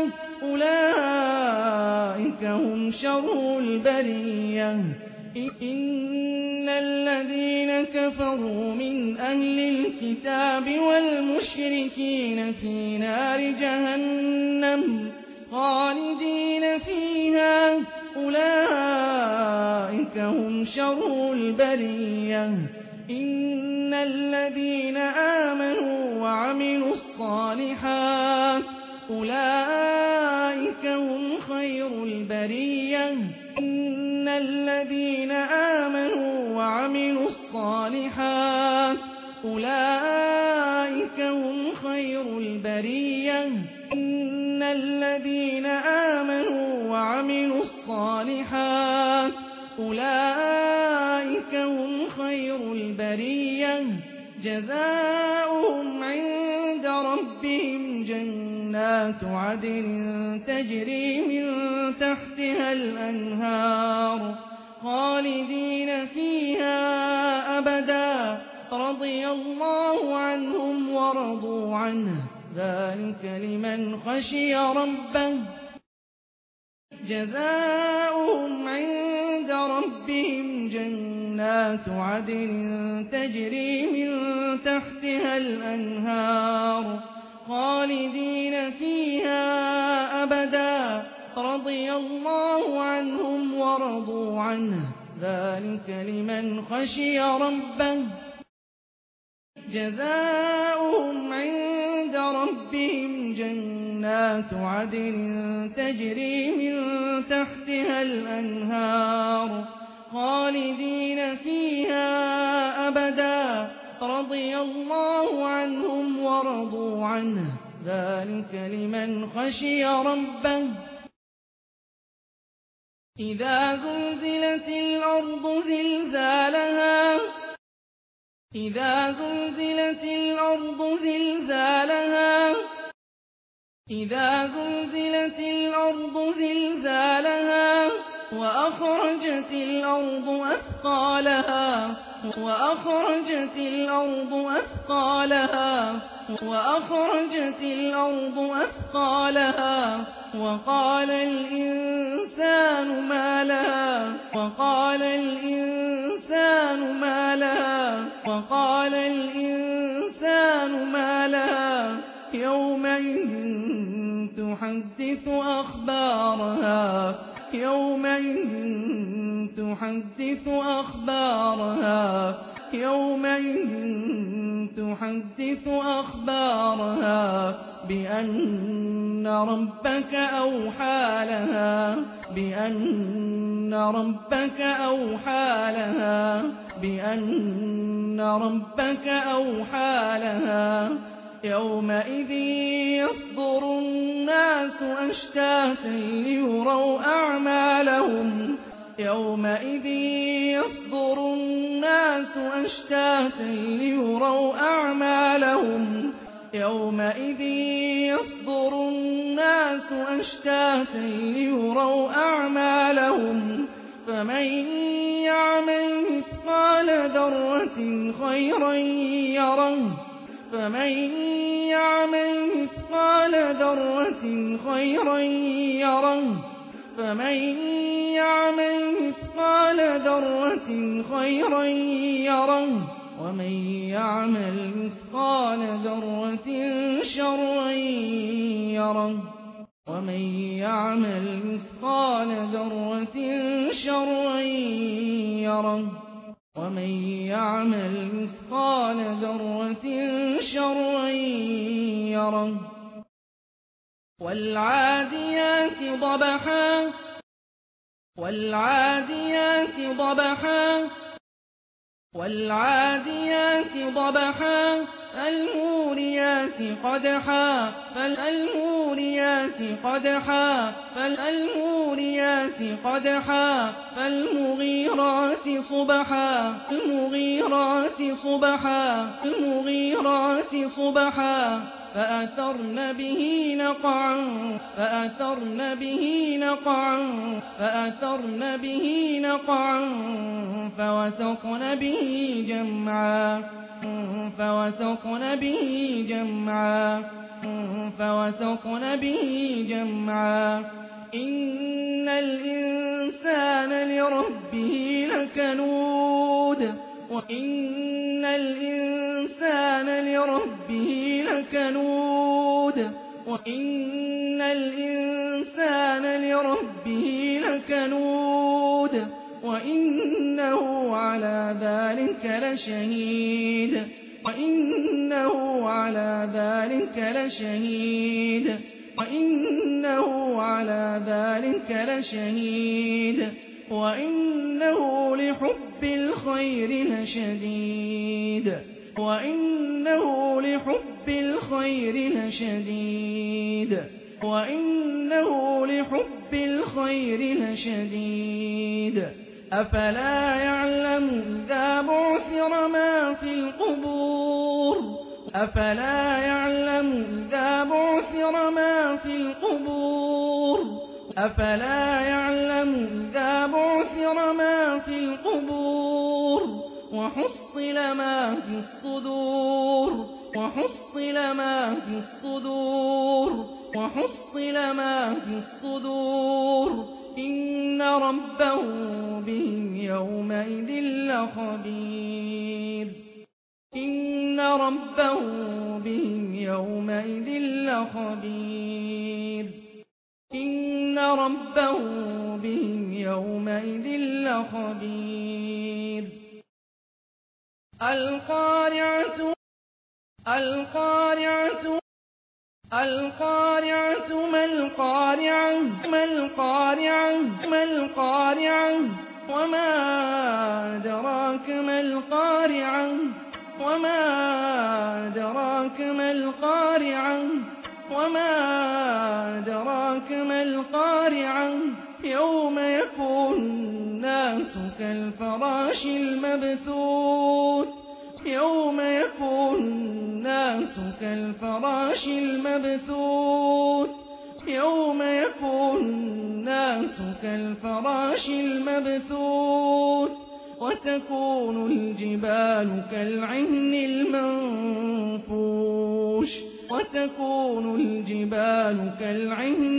أولئك هم شر البرية. إن الذين كفروا من أهل الكتاب والمشركين في نار جهنم خالدين فيها أولئك هم شر البرية. إن الذين آمنوا وعملوا الصالحات أولئك هم خير البرية. إن الذين آمنوا وعملوا الصالحات أولئك هم خير البرية. إن الذين آمنوا وعملوا الصالحات أولئك هم خير البرية. جزاؤهم عند ربهم جنات عدن تجري من تحتها الأنهار خالدين فيها أبدا رضي الله عنهم ورضوا عنه ذلك لمن خشي ربه. جزاؤهم عند ربهم جنات عدن تجري من تحتها الأنهار خالدين فيها أبدا رضي الله عنهم ورضوا عنه ذلك لمن خشي ربه. جزاؤهم عند ربهم جنات عدن تجري من تحتها الأنهار خالدين فيها أبدا رضي الله عنهم ورضوا عنه ذلك لمن خشي ربه. إذا زلزلت الأرض زلزالها إذا زلزلت الأرض زلزالها إذا زلزلت الأرض زلزالها وأخرجت الأرض أثقالها وأخرجت الأرض أثقالها وأخرجت الأرض أثقالها وقال الإنسان ما لها وقال الإنسان ما لها وقال الإنسان ما لها يومئذ تحدث أخبارها يومئذ تحدث أخبارها يومئذ تحدث أخبارها بأن ربك أوحى لها بأن ربك أوحى لها بأن ربك أوحى لها يومئذ يصدر الناس أشتاتا ليروا أعمالهم يومئذ يصدر الناس أشتاتا ليروا أعمالهم يومئذ يصدر الناس أشتاتا ليروا أعمالهم فمن يعمل مثقال ذرة خيرا يره فمن يعمل مثقال ذرة خيرا يره فمن يعمل مثقال ذرة خيرا يره ومن يعمل مثقال ذرة شرا يره. ومن يعمل مثقال ذرة شرا يره ومن يعمل مثقال ذرة شرا يره والعاديات ضبحا والعاديات ضبحا والعاديات ضبحا فالموريات قدحا فالموريات قدحا فالموريات قدحا فالمغيرات صبحا المغيرات صبحا المغيرات صبحا فأثرن به نقعا فأثرن به نقعا فأثرن به نقعا فوسطن به جمعا فوسطن به جمعا فوسطن به جمعا إن الإنسان لربه لكنود وإن الإنسان لربه لكنود وإن الإنسان لربه لكنود وإنه على ذلك لشهيد وإنه على ذلك لشهيد وإنه على ذلك لشهيد وإنه لحب الخير لشديد وإنه لحب الخير لشديد وإنه لحب الخير لشديد أفلا يعلم إذا بعثر ما في القبور أفلا يعلم إذا بعثر ما في القبور أفلا يعلم إذا بعثر ما في القبور وحصل ما في الصدور وحصل ما في الصدور وحصل ما في الصدور إن ربه بهم يومئذ لخبير إن ربه بهم يومئذ لخبير إن ربه بهم يومئذ لخبير القارعة القارعة القارعة ما القارعة ما القارعة ما القارعة وما أدراك ما القارعة وما أدراك ما القارعة وما أدراك ما القارعة يوم يكون الناس كالفراش المبثوث يوم يكون الناس كالفراش المبثوث يوم يكون الناس كالفراش المبثوث وتكون الجبال كالعهن المنفوش وتكون الجبال كالعهن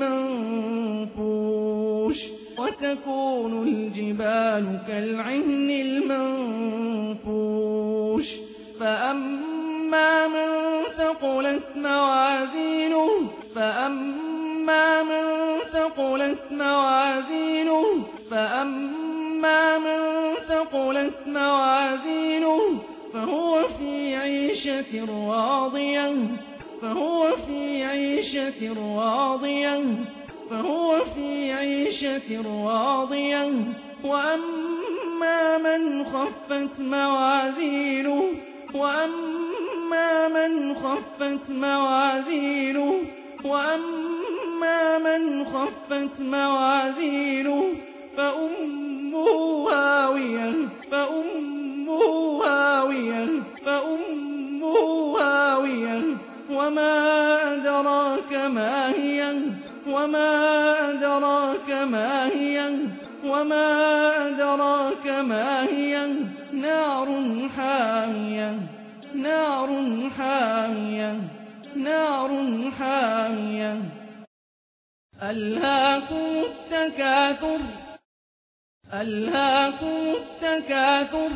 المنفوش وتكون الجبال كالعهن المنفوش فأما من ثقلت موازينه فأما من ثقلت موازينه فأما من ثقلت موازينه فهو في عيشة راضية فهو في عيشة راضية فهو في عيشة راضية وأما من خفت موازينه وأما من خفت موازينه وأما من خفت موازينه فأمه هاوية فأمه هاوية فأمه هاوية وما أدراك ما هي وما أدراك ما هي وما أدراك ما هي نار حامية نار حامية نار حامية ألهاكم التكاثر ألهاكم التكاثر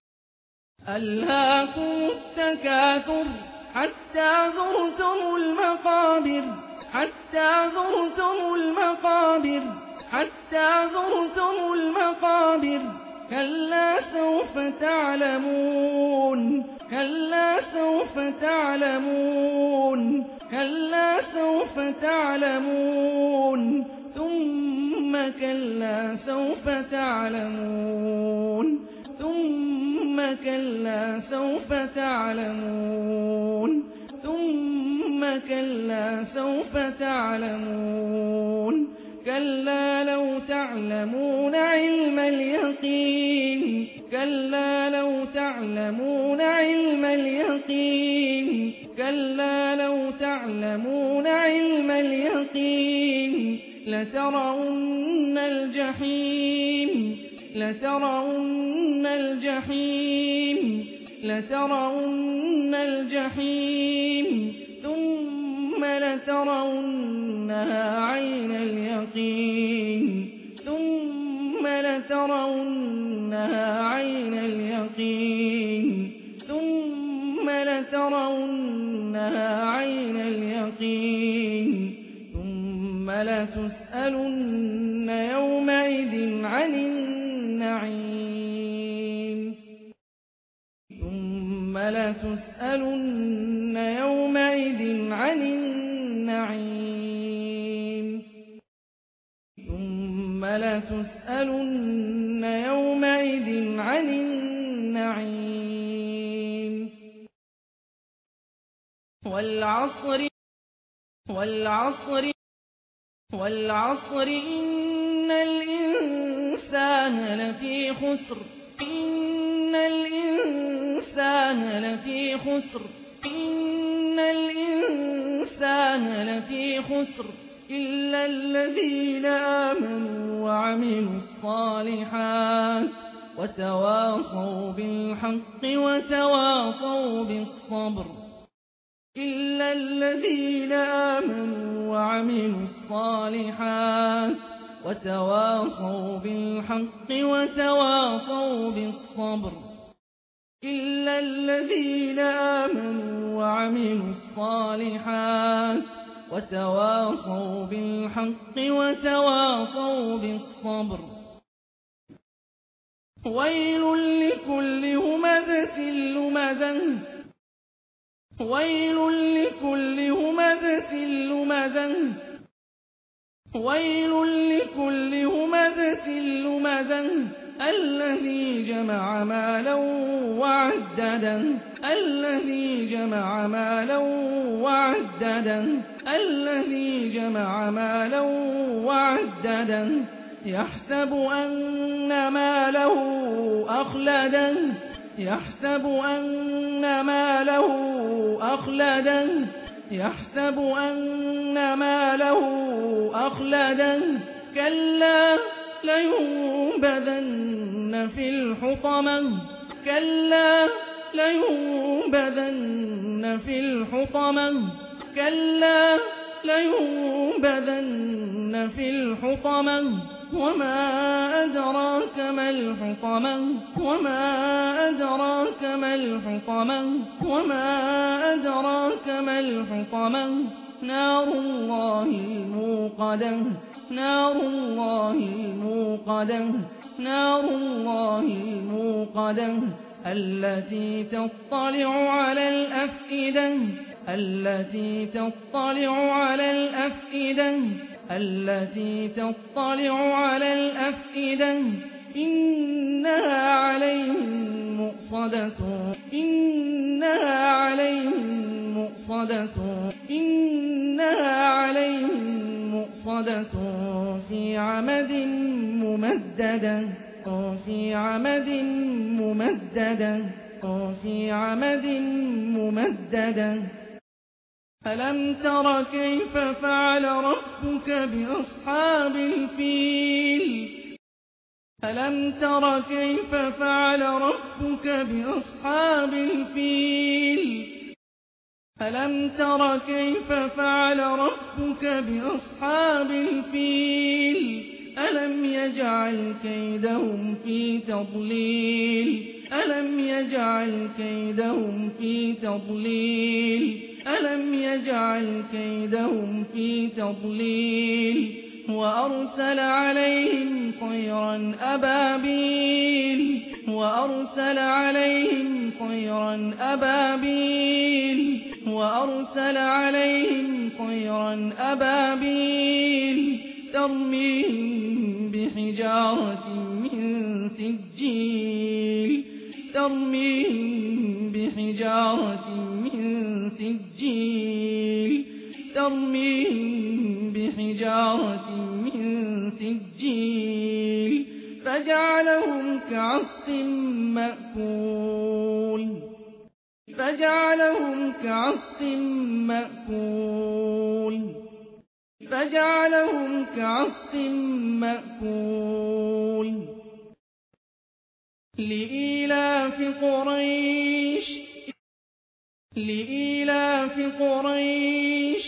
ألهاكم التكاثر حتى زرتم المقابر حتى حتى زرتم المقابر كلا سوف تعلمون كلا سوف تعلمون كلا سوف تعلمون ثم كلا سوف تعلمون ثم كلا سوف تعلمون ثم كلا سوف تعلمون كلا لو تعلمون علم اليقين كلا لو تعلمون علم اليقين كلا لو تعلمون علم اليقين لترون الجحيم لترون الجحيم لترون الجحيم ثم لترونها عين اليقين ثم لترونها عين اليقين ثم لترونها عين اليقين ثم لتسألن يومئذ عن النعيم ثم لتسألن يومئذ عن النعيم ثم لتسألن يومئذ عن النعيم والعصر إن الإنسان لفي خسر إن الإنسان لفي خسر إلا الذين آمنوا وعملوا الصالحات وتواصوا بالحق وتواصوا بالصبر إلا الذين آمنوا وعملوا الصالحات وتواصوا بالحق وتواصوا بالصبر إلا الذين آمنوا وعملوا الصالحات وتواصوا بالحق وتواصوا بالصبر ويل لكل همزة لمزة ويل لكل همزة لمزة ويل لكل همزة لمزة الذي جمع مالا وعدده الذي جمع مالا وعدده الذي جمع مالا وعدده يحسب أن ماله أخلده يحسب أن ماله أخلده يحسب أن ماله أخلده كلا لينبذن في الحطمة كلا لينبذن في الحطمة كلا لينبذن في الحطمة وما أدراك ما الحطمة وما أدراك ما الحطمة وما أدراك ما الحطمة نار الله الموقدة نار الله الموقدة نار الله الموقدة التي تطلع على الأفئدة التي تطلع على الأفئدة التي تطلع على الأفئدة إنها عليهم مؤصدة إنها عليهم مؤصدة إنها عليهم مؤصدة في عمد ممددة في عمد ممددة في عمد ممددة ألم تر كيف فعل ربك بأصحاب الفيل ألم تر كيف فعل ربك بأصحاب الفيل ألم تر كيف فعل ربك بأصحاب الفيل ألم يجعل كيدهم في تضليل ألم يجعل كيدهم في تضليل ألم يجعل كيدهم في تضليل وأرسل عليهم طيرا أبابيل وأرسل عليهم طيرا أبابيل وأرسل عليهم طيرا أبابيل ترميهم بحجارة من سجيل ترميهم بحجارة من سجيل ترميهم بحجارة من سجيل فجعلهم كعصف مأكول فجعلهم كعصف مأكول فجعلهم كعصف مأكول لإيلاف قريش لإيلاف قريش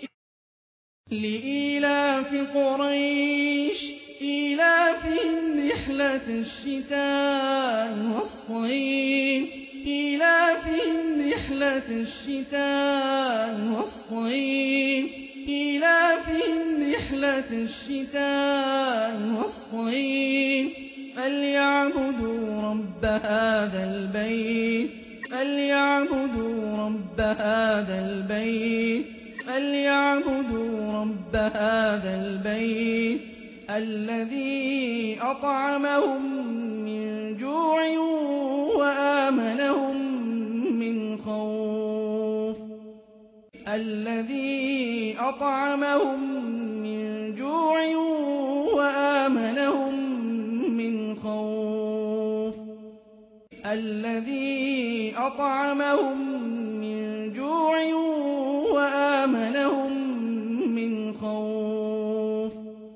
لإيلاف قريش إيلافهم رحلة الشتاء والصيف إيلافهم رحلة الشتاء والصيف إيلافهم رحلة الشتاء والصيف فليعبدوا رب هذا البيت فليعبدوا رب هذا البيت فليعبدوا رب هذا البيت الذي أطعمهم من جوع وآمنهم من خوف الذي أطعمهم من جوع وآمنهم من خوف الذي أطعمهم من جوع وآمنهم من خوف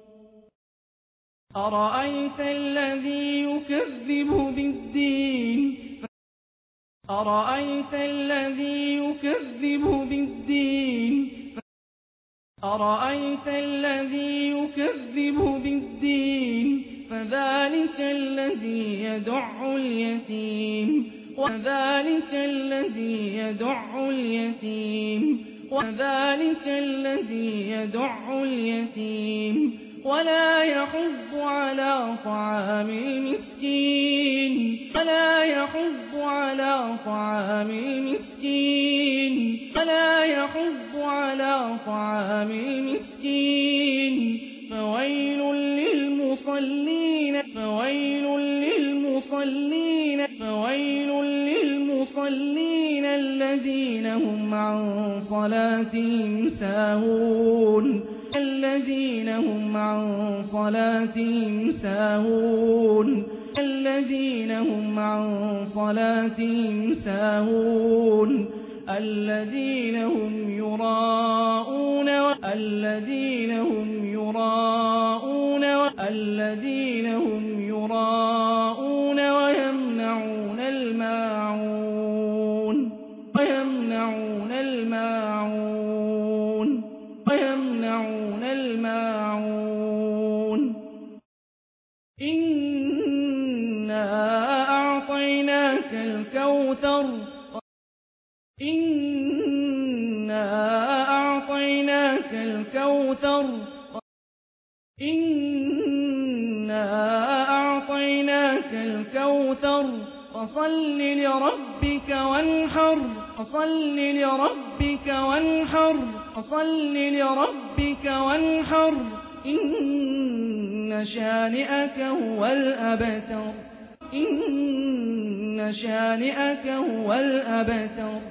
أرأيت الذي يكذب بالدين أرأيت الذي يكذب بالدين أرأيت الذي يكذب بالدين فذلك الذي يدع اليتيم وذلك الذي يدع اليتيم وذلك الذي يدع اليتيم ولا يحض على طعام المسكين ولا يحض على طعام المسكين ولا يحض على طعام المسكين فويل للمصلين فويل للمصلين فويل للمصلين الذين هم عن صلاتهم ساهون الذين هم عن صلاتهم ساهون الذين هم عن صلاتهم ساهون الذين هم يراءون الذين هم يراءون الذين هم يراءون ويمنعون الماعون ويمنعون الماعون ويمنعون الماعون إنا أعطيناك الكوثر إنا أعطيناك الكوثر إنا أعطيناك الكوثر فصل لربك وانحر فصل لربك وانحر فصل لربك وانحر إن شانئك هو الأبتر إن شانئك هو الأبتر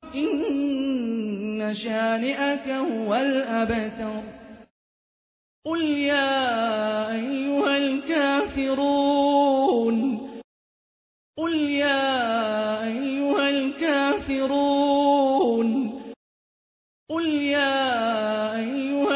إن شانئك هو الأبتر قل يا أيها الكافرون قل يا أيها الكافرون قل يا أيها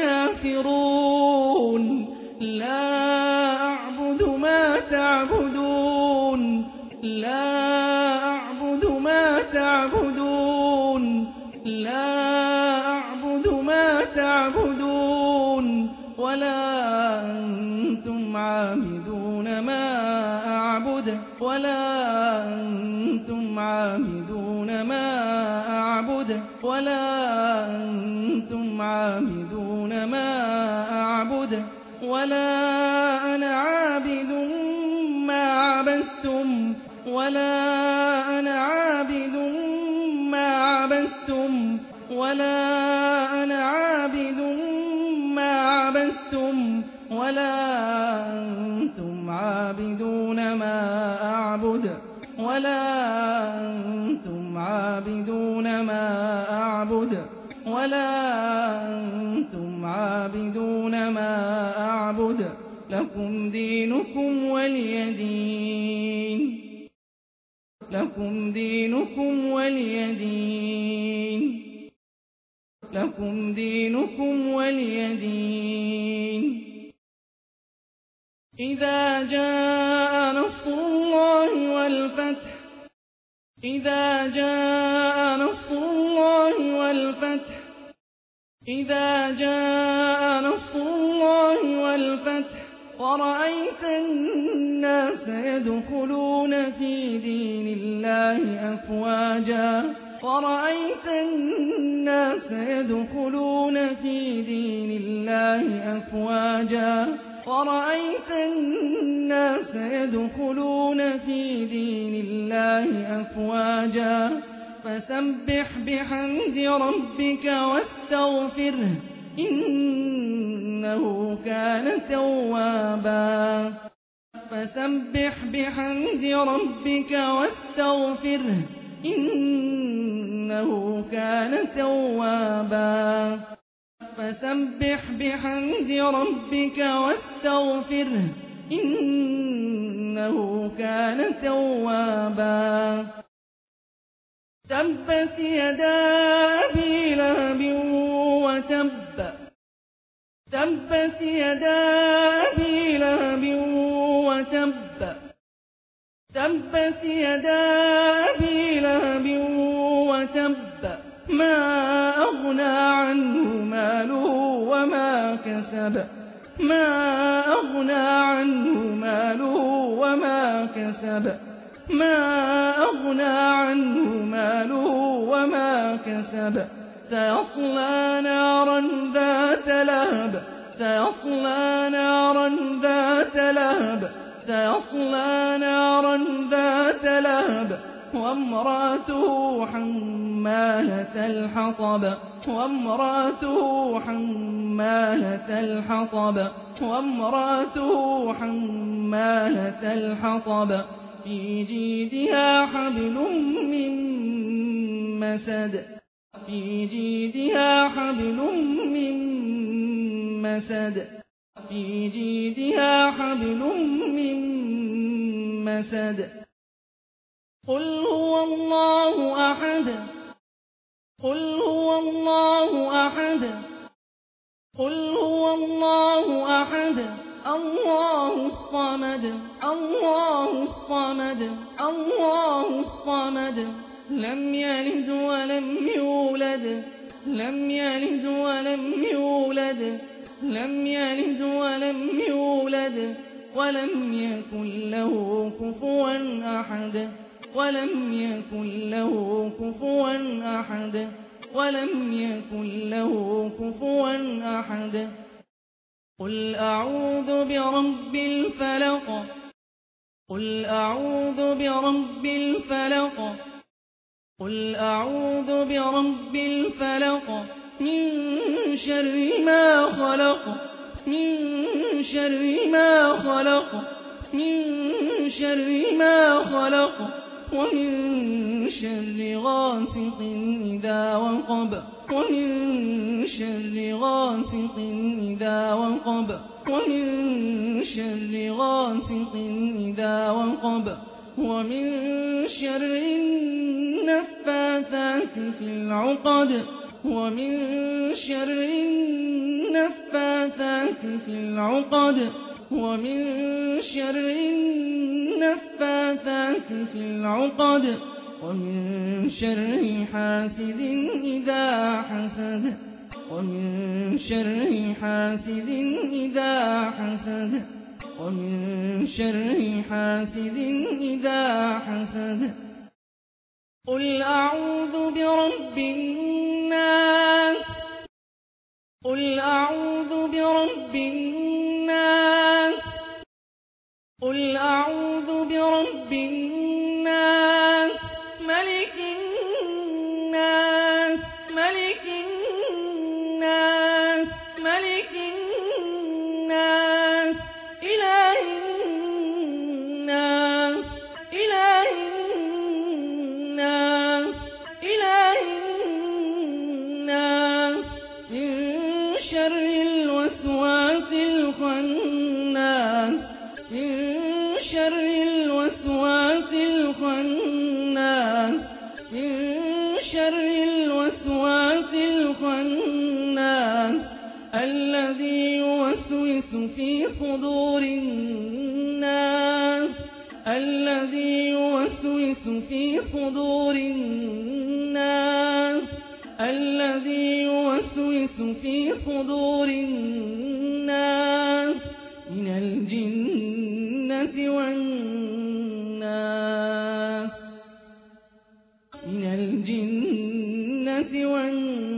الكافرون لا أعبد ما تعبدون لا أعبد ما تعبدون لا أعبد ما تعبدون ولا أنتم عابدون ما أعبد ولا عابدون ما أعبد ولا أنتم عابدون ما أعبد ولا أنا عابد ما عبدتم ولا أنا عابد ما عبدتم ولا أنا عابد ما عبدتم ولا أنتم عابدون ما أعبد ولا أنتم عابدون ما أعبد ولا أنتم عابدون ما أعبد لكم دينكم ولي دين لكم دينكم ولي دين لكم دينكم ولي دين إذا جاء نصر الله والفتح إذا جاء نصر الله والفتح إذا جاء نصر الله والفتح ورأيت الناس يدخلون في دين الله أفواجا ورأيت الناس يدخلون في دين الله أفواجا ورأيت الناس يدخلون في دين الله أفواجا فسبح بحمد ربك واستغفره إنه كان توابا فسبح بحمد ربك واستغفره إنه كان توابا فسبح بحمد ربك واستغفره إنه كان توابا تبت يدا أبي لهب وتب تبت يدا أبي لهب وتب تبت يدا أبي لهب وتب ما أغنى عنه ماله وما كسب ما أغنى عنه ماله وما كسب ما أغنى عنه ماله وما كسب سيصلى نارا ذات لهب سيصلى نارا ذات لهب سيصلى نارا ذات لهب وامرأته حمالة الحطب وامرأته حمالة الحطب وامرأته حمالة الحطب في جيدها حبل من مسد في جيدها حبل من مسد في جيدها حبل من مسد قل هو الله أحد قل هو الله أحد قل هو الله أحد الله الصمد الله الصمد الله الصمد لم يلد ولم يولد لم يلد ولم يولد لم يلد ولم يولد ولم يكن له كفوا أحد ولم يكن له كفوا أحد ولم يكن له كفوا أحد قل أعوذ برب الفلق قل أعوذ برب الفلق قل أعوذ برب الفلق من شر ما خلق من شر ما خلق من شر ما خلق ومن شر غاسق إذا وقب ومن شر غاسق إذا وقب ومن شر غاسق إذا وقب ومن شر النفاثات في العقد ومن شر النفاثات في العقد ومن شر النفاثات في العقد ومن شر حاسد إذا حسد ومن شر حاسد إذا حسد ومن شر حاسد إذا حسد قل أعوذ برب الناس قل أعوذ برب الناس قل أعوذ برب الناس ملك الناس ملك الناس ملك الناس إله الناس إله الناس إله الناس من شر الوسواس الخناس من شر الوسواس الخناس من شر الوسواس الخناس الذي يوسوس في صدور الناس الذي يوسوس في صدور الناس الذي يوسوس في صدور الناس من الجنة والناس من الجنة والناس